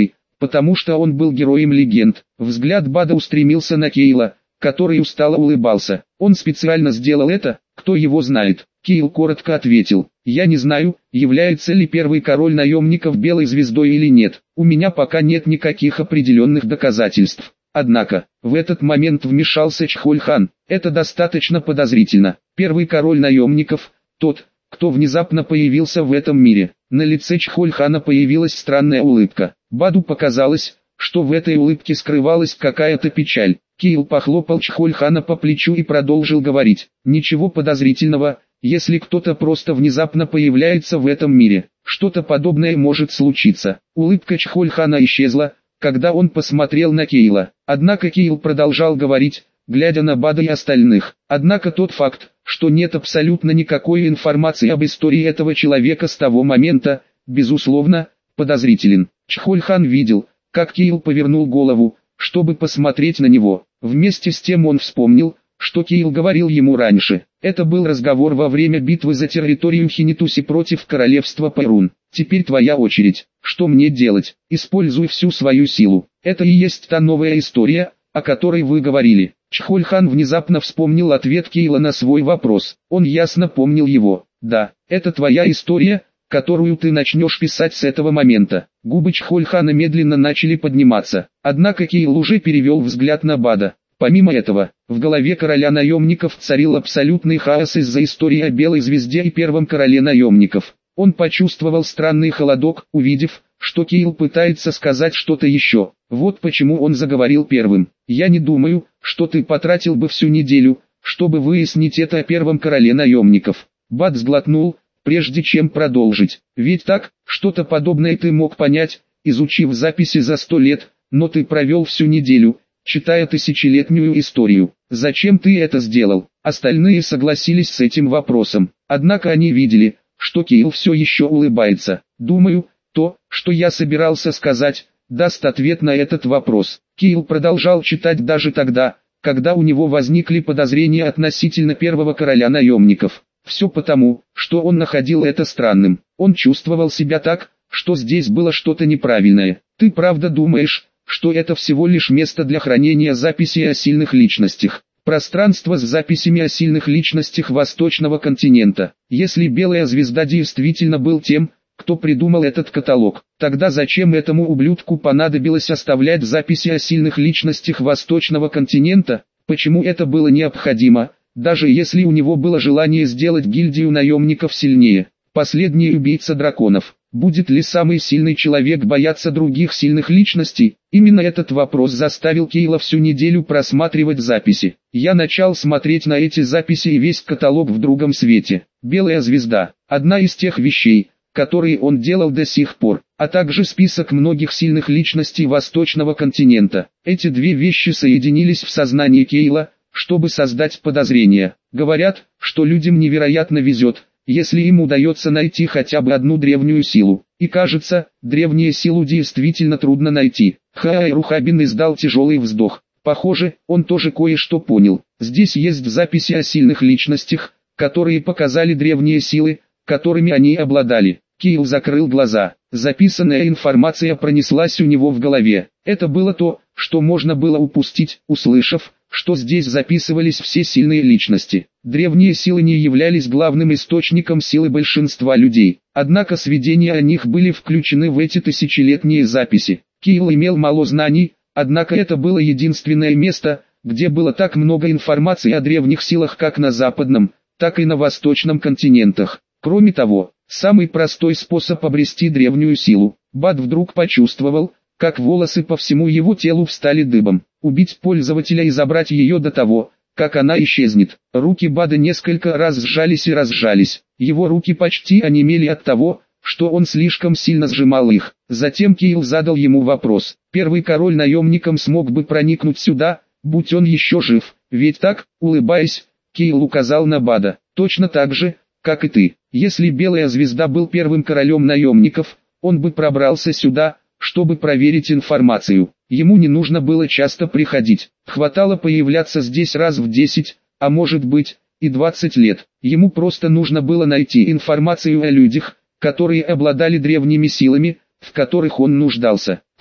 потому что он был героем легенд. Взгляд Бада устремился на Кейла, который устало улыбался. Он специально сделал это, кто его знает. Кейл коротко ответил: «Я не знаю, является ли первый король наемников белой звездой или нет. У меня пока нет никаких определенных доказательств». Однако, в этот момент вмешался Чхоль-хан. «Это достаточно подозрительно. Первый король наемников, тот, кто внезапно появился в этом мире». На лице Чхоль-хана появилась странная улыбка. Баду показалось, что в этой улыбке скрывалась какая-то печаль. Кейл похлопал Чхоль-хана по плечу и продолжил говорить: «Ничего подозрительного, если кто-то просто внезапно появляется в этом мире. Что-то подобное может случиться». Улыбка Чхоль-хана исчезла, когда он посмотрел на Кейла. Однако Кейл продолжал говорить, глядя на Бада и остальных. «Однако тот факт, что нет абсолютно никакой информации об истории этого человека с того момента, безусловно, подозрителен». Чхоль-хан видел, как Кейл повернул голову, чтобы посмотреть на него. Вместе с тем он вспомнил, что Кейл говорил ему раньше. Это был разговор во время битвы за территорию Хинитуси против королевства Перун. «Теперь твоя очередь. Что мне делать? Используй всю свою силу. Это и есть та новая история, о которой вы говорили». Чхоль-хан внезапно вспомнил ответ Кейла на свой вопрос. Он ясно помнил его. «Да, это твоя история, которую ты начнешь писать с этого момента». Губы Чхоль-хана медленно начали подниматься. Однако Кейл уже перевел взгляд на Бада. Помимо этого, в голове короля наемников царил абсолютный хаос из-за истории о Белой Звезде и первом короле наемников. Он почувствовал странный холодок, увидев, что Кейл пытается сказать что-то еще. Вот почему он заговорил первым. «Я не думаю, что ты потратил бы всю неделю, чтобы выяснить это о первом короле наемников». Бад сглотнул, прежде чем продолжить. «Ведь так, что-то подобное ты мог понять, изучив записи за сто лет, но ты провел всю неделю, читая тысячелетнюю историю. Зачем ты это сделал?» Остальные согласились с этим вопросом. Однако они видели, что Кейл все еще улыбается. «Думаю, то, что я собирался сказать, даст ответ на этот вопрос». Кейл продолжал читать даже тогда, когда у него возникли подозрения относительно первого короля наемников. Все потому, что он находил это странным. Он чувствовал себя так, что здесь было что-то неправильное. «Ты правда думаешь, что это всего лишь место для хранения записей о сильных личностях? Пространство с записями о сильных личностях Восточного континента. Если Белая Звезда действительно был тем, кто придумал этот каталог, тогда зачем этому ублюдку понадобилось оставлять записи о сильных личностях Восточного континента? Почему это было необходимо, даже если у него было желание сделать гильдию наемников сильнее? Последний убийца драконов. Будет ли самый сильный человек бояться других сильных личностей? Именно этот вопрос заставил Кейла всю неделю просматривать записи. Я начал смотреть на эти записи и весь каталог в другом свете. Белая Звезда – одна из тех вещей, которые он делал до сих пор, а также список многих сильных личностей Восточного континента. Эти две вещи соединились в сознании Кейла, чтобы создать подозрения. Говорят, что людям невероятно везет, если им удается найти хотя бы одну древнюю силу. И кажется, древнюю силу действительно трудно найти. Хаай Рухабин издал тяжелый вздох. Похоже, он тоже кое-что понял. Здесь есть записи о сильных личностях, которые показали древние силы, которыми они обладали. Кейл закрыл глаза. Записанная информация пронеслась у него в голове. Это было то, что можно было упустить, услышав, что здесь записывались все сильные личности. Древние силы не являлись главным источником силы большинства людей, однако сведения о них были включены в эти тысячелетние записи. Кейл имел мало знаний, однако это было единственное место, где было так много информации о древних силах как на западном, так и на восточном континентах. Кроме того, самый простой способ обрести древнюю силу. Бад вдруг почувствовал, как волосы по всему его телу встали дыбом. Убить пользователя и забрать ее до того, как она исчезнет. Руки Бада несколько раз сжались и разжались. Его руки почти онемели от того, что он слишком сильно сжимал их. Затем Кейл задал ему вопрос. Первый король наемникам смог бы проникнуть сюда, будь он еще жив. Ведь так, улыбаясь, Кейл указал на Бада. Точно так же, как и ты. Если Белая Звезда был первым королем наемников, он бы пробрался сюда, чтобы проверить информацию. Ему не нужно было часто приходить. Хватало появляться здесь раз в десять, а может быть, и двадцать лет. Ему просто нужно было найти информацию о людях, которые обладали древними силами, в которых он нуждался.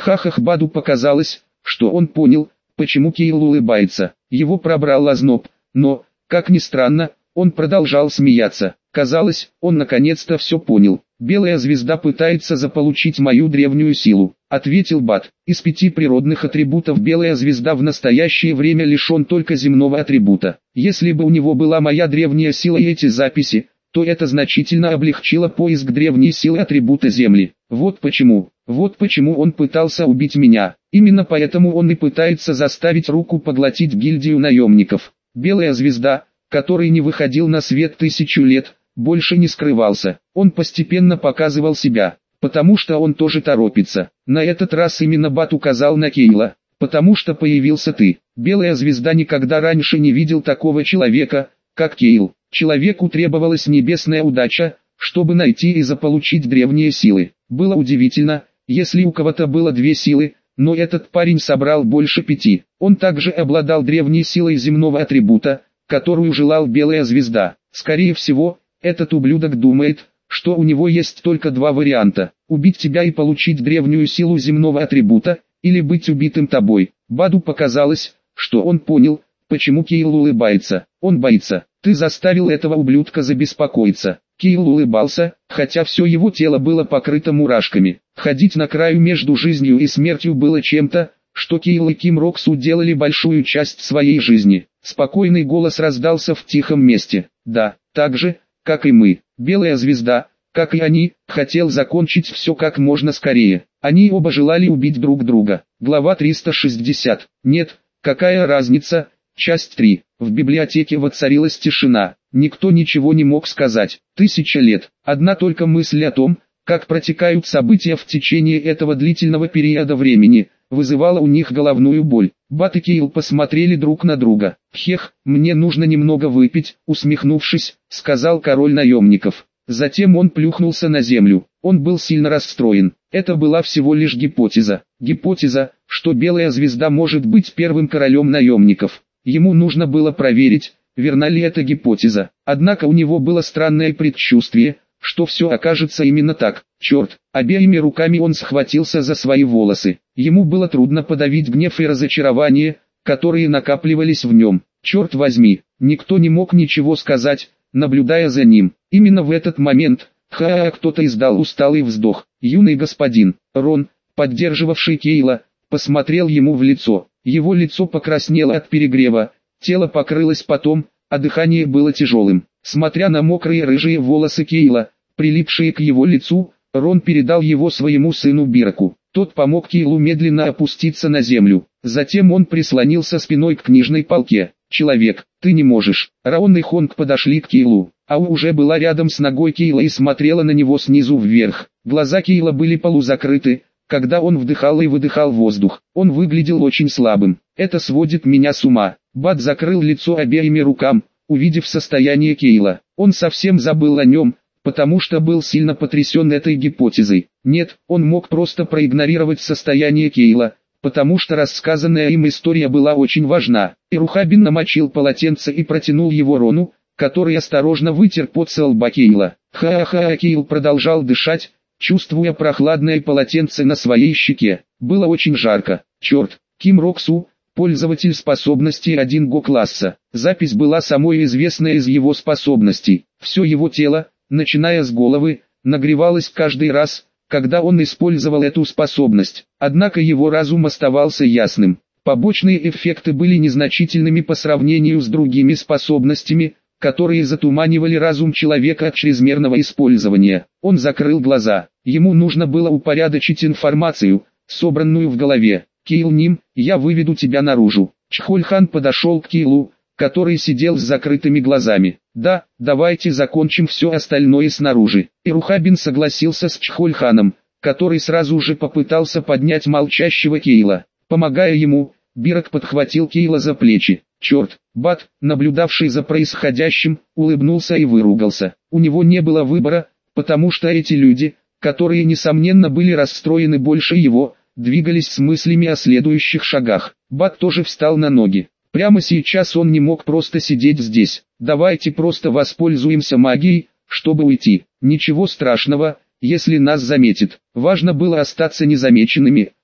Хахах Баду показалось, что он понял, почему Кейл улыбается. Его пробрал озноб, но, как ни странно, он продолжал смеяться. Казалось, он наконец-то все понял. «Белая звезда пытается заполучить мою древнюю силу», — ответил Бад. «Из пяти природных атрибутов белая звезда в настоящее время лишен только земного атрибута. Если бы у него была моя древняя сила и эти записи, то это значительно облегчило поиск древней силы атрибута Земли. Вот почему, вот почему он пытался убить меня. Именно поэтому он и пытается заставить руку поглотить гильдию наемников. Белая звезда, который не выходил на свет тысячу лет, больше не скрывался. Он постепенно показывал себя, потому что он тоже торопится. На этот раз именно Бат указал на Кейла, потому что появился ты. Белая звезда никогда раньше не видел такого человека, как Кейл. Человеку требовалась небесная удача, чтобы найти и заполучить древние силы. Было удивительно, если у кого-то было две силы, но этот парень собрал больше пяти. Он также обладал древней силой земного атрибута, которую желал белая звезда. Скорее всего, этот ублюдок думает, что у него есть только два варианта: убить тебя и получить древнюю силу земного атрибута, или быть убитым тобой. Баду показалось, что он понял, почему Кейл улыбается. Он боится. Ты заставил этого ублюдка забеспокоиться. Кейл улыбался, хотя все его тело было покрыто мурашками. Ходить на краю между жизнью и смертью было чем-то, что Кейл и Ким Роксу делали большую часть своей жизни. Спокойный голос раздался в тихом месте. Да, так же, как и мы. Белая звезда, как и они, хотел закончить все как можно скорее. Они оба желали убить друг друга. Глава триста шестьдесят. Нет, какая разница? Часть три. В библиотеке воцарилась тишина. Никто ничего не мог сказать. Тысяча лет. Одна только мысль о том, как протекают события в течение этого длительного периода времени, вызывала у них головную боль. Бат и Кейл посмотрели друг на друга. «Хех, мне нужно немного выпить», — усмехнувшись, сказал король наемников. Затем он плюхнулся на землю. Он был сильно расстроен. Это была всего лишь гипотеза. Гипотеза, что белая звезда может быть первым королем наемников. Ему нужно было проверить, верна ли эта гипотеза. Однако у него было странное предчувствие, что все окажется именно так. Черт, обеими руками он схватился за свои волосы. Ему было трудно подавить гнев и разочарование, которые накапливались в нем. Черт возьми, никто не мог ничего сказать, наблюдая за ним. Именно в этот момент, ха, кто-то издал усталый вздох. Юный господин, Рон, поддерживавший Кейла, посмотрел ему в лицо. Его лицо покраснело от перегрева, тело покрылось потом, а дыхание было тяжелым. Смотря на мокрые рыжие волосы Кейла, прилипшие к его лицу, Рон передал его своему сыну Бираку. Тот помог Кейлу медленно опуститься на землю. Затем он прислонился спиной к книжной полке. «Человек, ты не можешь». Раон и Хонг подошли к Кейлу. Ау уже была рядом с ногой Кейла и смотрела на него снизу вверх. Глаза Кейла были полузакрыты, когда он вдыхал и выдыхал воздух. Он выглядел очень слабым. «Это сводит меня с ума». Бат закрыл лицо обеими руками, увидев состояние Кейла. Он совсем забыл о нем, потому что был сильно потрясен этой гипотезой. Нет, он мог просто проигнорировать состояние Кейла, потому что рассказанная им история была очень важна. Ирухабин намочил полотенце и протянул его Рону, который осторожно вытер пот со лба Кейла. Ха-ха, Кейл продолжал дышать, чувствуя прохладное полотенце на своей щеке. Было очень жарко. Черт, Ким Роксу, пользователь способностей один Го-класса. Запись была самой известной из его способностей. Все его тело, начиная с головы, нагревалось каждый раз, когда он использовал эту способность. Однако его разум оставался ясным. Побочные эффекты были незначительными по сравнению с другими способностями, которые затуманивали разум человека от чрезмерного использования. Он закрыл глаза. Ему нужно было упорядочить информацию, собранную в голове. «Кейл Ним, я выведу тебя наружу». Чхольхан подошел к Кейлу, который сидел с закрытыми глазами. «Да, давайте закончим все остальное снаружи». Ирухабин согласился с Чхольханом, который сразу же попытался поднять молчащего Кейла. Помогая ему, Бирак подхватил Кейла за плечи. «Черт!» Бат, наблюдавший за происходящим, улыбнулся и выругался. У него не было выбора, потому что эти люди, которые несомненно были расстроены больше его, двигались с мыслями о следующих шагах. Бат тоже встал на ноги. Прямо сейчас он не мог просто сидеть здесь. «Давайте просто воспользуемся магией, чтобы уйти. Ничего страшного, если нас заметит». Важно было остаться незамеченными,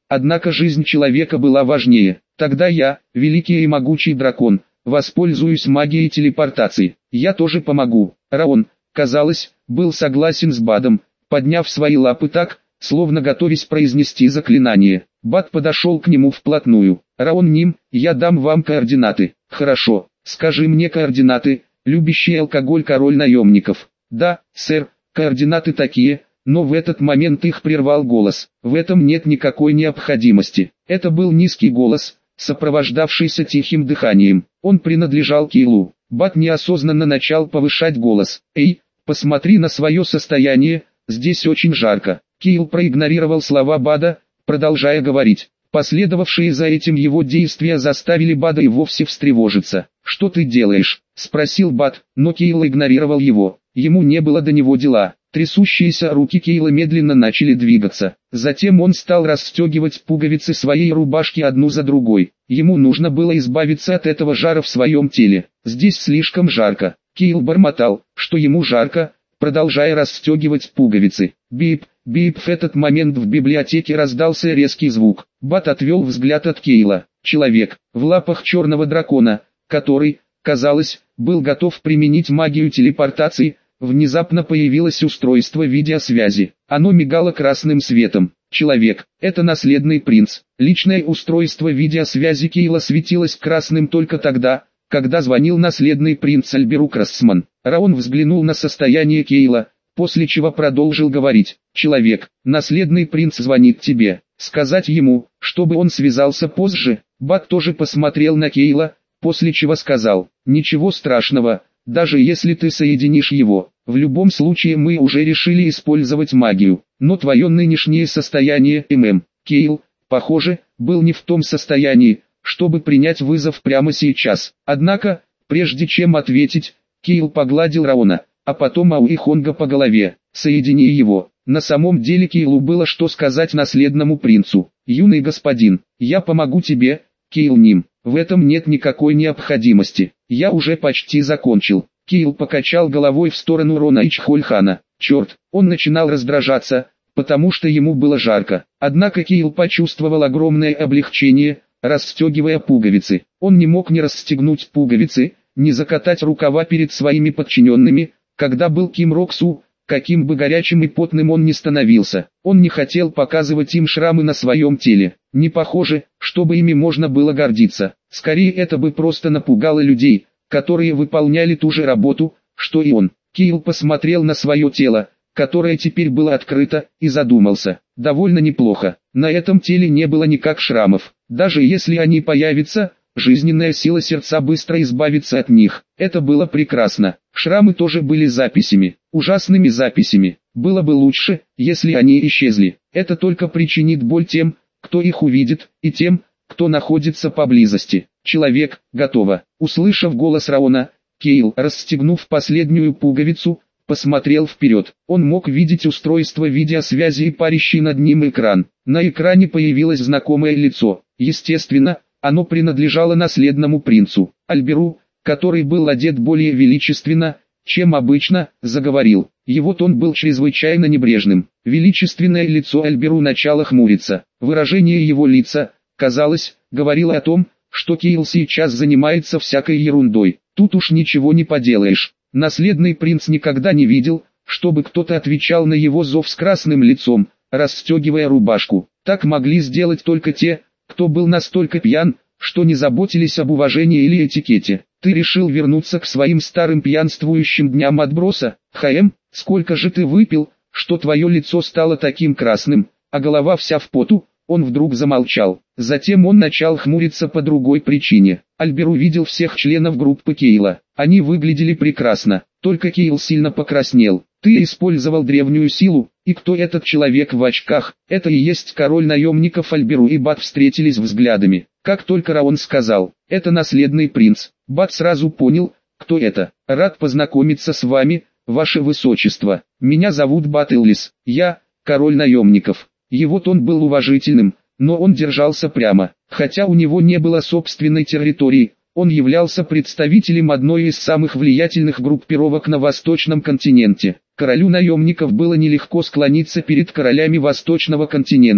Однако жизнь человека была важнее. Тогда я, великий и могучий дракон, воспользуюсь магией телепортации. Я тоже помогу. Раон, казалось, был согласен с Бадом, подняв свои лапы так, словно готовясь произнести заклинание. Бад подошел к нему вплотную. Раон Ним, я дам вам координаты. Хорошо, скажи мне координаты, любящий алкоголь король наемников. Да, сэр, координаты такие, но в этот момент их прервал голос. В этом нет никакой необходимости. Это был низкий голос, сопровождавшийся тихим дыханием. Он принадлежал Кейлу. Бад неосознанно начал повышать голос. «Эй, посмотри на свое состояние, здесь очень жарко». Кейл проигнорировал слова Бада, продолжая говорить. Последовавшие за этим его действия заставили Бада и вовсе встревожиться. «Что ты делаешь?» – спросил Бад, но Кейл игнорировал его. Ему не было до него дела. Трясущиеся руки Кейла медленно начали двигаться. Затем он стал расстегивать пуговицы своей рубашки одну за другой. Ему нужно было избавиться от этого жара в своем теле. «Здесь слишком жарко». Кейл бормотал, что ему жарко, продолжая расстегивать пуговицы. Бип, бип. В этот момент в библиотеке раздался резкий звук. Бад отвел взгляд от Кейла. Человек, в лапах черного дракона, который, казалось, был готов применить магию телепортации, внезапно появилось устройство видеосвязи. Оно мигало красным светом. Человек, это наследный принц. Личное устройство видеосвязи Кейла светилось красным только тогда, когда звонил наследный принц Альберу Крассман. Раон взглянул на состояние Кейла, после чего продолжил говорить. «Человек, наследный принц звонит тебе. Сказать ему, чтобы он связался позже». Бад тоже посмотрел на Кейла, после чего сказал. «Ничего страшного, даже если ты соединишь его. В любом случае мы уже решили использовать магию. Но твое нынешнее состояние, ММ, Кейл, похоже, был не в том состоянии, чтобы принять вызов прямо сейчас». Однако, прежде чем ответить, Кейл погладил Раона, а потом Ауихонга по голове. «Соедини его». На самом деле Кейлу было что сказать наследному принцу. «Юный господин, я помогу тебе, Кейл Ним. В этом нет никакой необходимости. Я уже почти закончил». Кейл покачал головой в сторону Рона и Чхольхана. Черт, он начинал раздражаться, потому что ему было жарко. Однако Кейл почувствовал огромное облегчение, расстегивая пуговицы. Он не мог ни расстегнуть пуговицы, ни закатать рукава перед своими подчиненными, когда был Ким Роксу, каким бы горячим и потным он ни становился. Он не хотел показывать им шрамы на своем теле. Не похоже, чтобы ими можно было гордиться. Скорее это бы просто напугало людей, которые выполняли ту же работу, что и он. Кейл посмотрел на свое тело, которое теперь было открыто, и задумался. Довольно неплохо. На этом теле не было никак шрамов. Даже если они появятся, жизненная сила сердца быстро избавится от них. Это было прекрасно. Шрамы тоже были записями, ужасными записями. Было бы лучше, если они исчезли. Это только причинит боль тем, кто их увидит, и тем, кто находится поблизости. Человек, готово. Услышав голос Раона, Кейл, расстегнув последнюю пуговицу, посмотрел вперед. Он мог видеть устройство видеосвязи и парящий над ним экран. На экране появилось знакомое лицо. Естественно, оно принадлежало наследному принцу. Альберу, который был одет более величественно, чем обычно, заговорил. Его тон был чрезвычайно небрежным. Величественное лицо Альберу начало хмуриться. Выражение его лица, казалось, говорило о том, что Кейл сейчас занимается всякой ерундой. Тут уж ничего не поделаешь. Наследный принц никогда не видел, чтобы кто-то отвечал на его зов с красным лицом, расстегивая рубашку. Так могли сделать только те, кто был настолько пьян, что не заботились об уважении или этикете. «Ты решил вернуться к своим старым пьянствующим дням отброса? Хаэм, сколько же ты выпил, что твое лицо стало таким красным, а голова вся в поту?» Он вдруг замолчал. Затем он начал хмуриться по другой причине. Альбер увидел всех членов группы Кейла. Они выглядели прекрасно, только Кейл сильно покраснел. «Ты использовал древнюю силу, и кто этот человек в очках?» «Это и есть король наемников». Альберу и Бат встретились взглядами. Как только Раон сказал, «Это наследный принц», Бат сразу понял, кто это. «Рад познакомиться с вами, ваше высочество. Меня зовут Бат Эллис. Я, король наемников». Его тон был уважительным, но он держался прямо. Хотя у него не было собственной территории, он являлся представителем одной из самых влиятельных группировок на Восточном континенте. Королю наемников было нелегко склониться перед королями Восточного континента.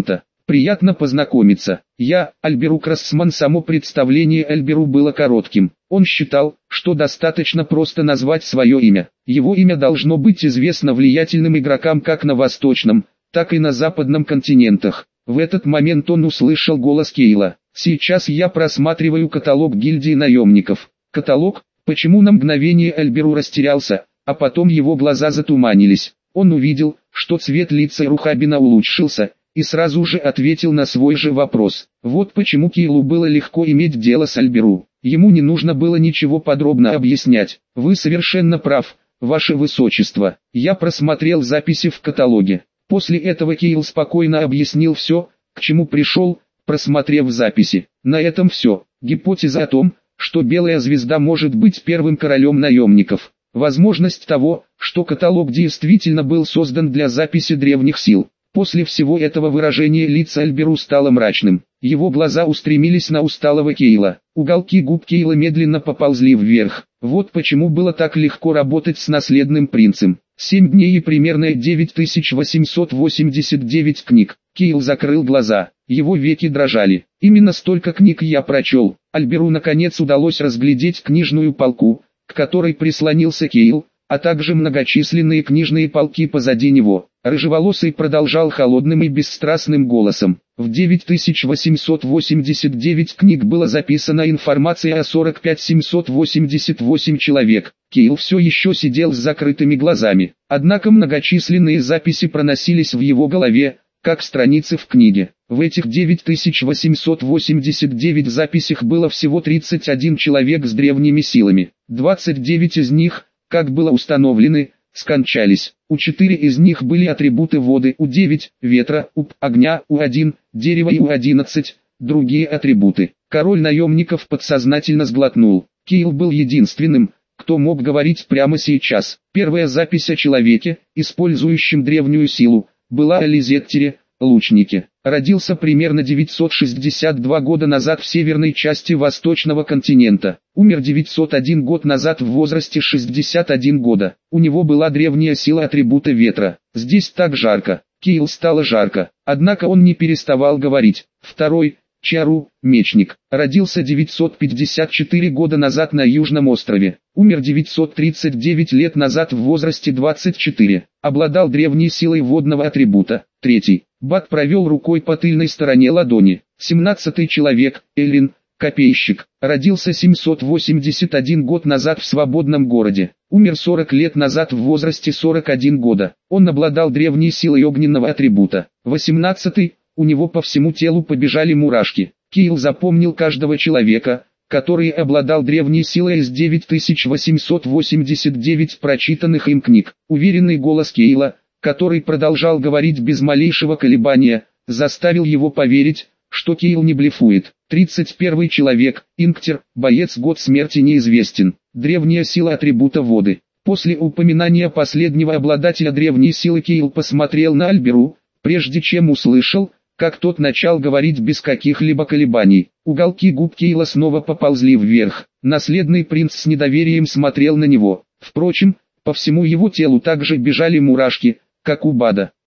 Приятно познакомиться. Я, Альберу Красман. Само представление Альберу было коротким. Он считал, что достаточно просто назвать свое имя. Его имя должно быть известно влиятельным игрокам как на восточном, так и на западном континентах. В этот момент он услышал голос Кейла. «Сейчас я просматриваю каталог гильдии наемников». Каталог? Почему на мгновение Альберу растерялся, а потом его глаза затуманились. Он увидел, что цвет лица Рухабина улучшился, и сразу же ответил на свой же вопрос. Вот почему Кейлу было легко иметь дело с Альберу. Ему не нужно было ничего подробно объяснять. «Вы совершенно прав, ваше высочество. Я просмотрел записи в каталоге». После этого Кейл спокойно объяснил все, к чему пришел, просмотрев записи. На этом все. Гипотеза о том, что Белая Звезда может быть первым королем наемников. Возможность того, что каталог действительно был создан для записи древних сил. После всего этого выражение лица Альберу стало мрачным. Его глаза устремились на усталого Кейла. Уголки губ Кейла медленно поползли вверх. Вот почему было так легко работать с наследным принцем. Семь дней и примерно девять тысяч восемьсот восемьдесят девять книг. Кейл закрыл глаза. Его веки дрожали. Именно столько книг я прочел. Альберу наконец удалось разглядеть книжную полку, к которой прислонился Кейл, а также многочисленные книжные полки позади него. Рыжеволосый продолжал холодным и бесстрастным голосом. В девять тысяч восемьсот восемьдесят девять книг было записана информация о сорок пять тысяч семьсот восемьдесят восемь человек. Кейл все еще сидел с закрытыми глазами. Однако многочисленные записи проносились в его голове, как страницы в книге. В этих девять тысяч восемьсот восемьдесят девять записях было всего тридцать один человек с древними силами. двадцать девять из них, как было установлено, скончались. У четыре из них были атрибуты воды, у девять – ветра, у огня, у один – дерева и у одиннадцать – другие атрибуты. Король наемников подсознательно сглотнул. Кейл был единственным, кто мог говорить прямо сейчас. Первая запись о человеке, использующем древнюю силу, была о Лизеттере, лучнике. Родился примерно девятьсот шестьдесят два года назад в северной части восточного континента. Умер девятьсот один год назад в возрасте шестьдесят один года. У него была древняя сила атрибута ветра. Здесь так жарко. Кейл стало жарко. Однако он не переставал говорить. Второй, Чару, мечник. Родился девятьсот пятьдесят четыре года назад на Южном острове. Умер девятьсот тридцать девять лет назад в возрасте двадцать четыре. Обладал древней силой водного атрибута. Третий. Бат провел рукой по тыльной стороне ладони. Семнадцатый человек, Эллин, копейщик. Родился семьсот восемьдесят один год назад в свободном городе. Умер сорок лет назад в возрасте сорок один года. Он обладал древней силой огненного атрибута. Восемнадцатый. У него по всему телу побежали мурашки. Кейл запомнил каждого человека, который обладал древней силой из девять тысяч восемьсот восемьдесят девять прочитанных им книг. Уверенный голос Кейла, который продолжал говорить без малейшего колебания, заставил его поверить, что Кейл не блефует. тридцать первый человек, Инктер, боец, год смерти неизвестен. Древняя сила атрибута воды. После упоминания последнего обладателя древней силы Кейл посмотрел на Альберу, прежде чем услышал, как тот начал говорить без каких-либо колебаний. Уголки губ Кейла снова поползли вверх. Наследный принц с недоверием смотрел на него. Впрочем, по всему его телу также бежали мурашки, как у Бада.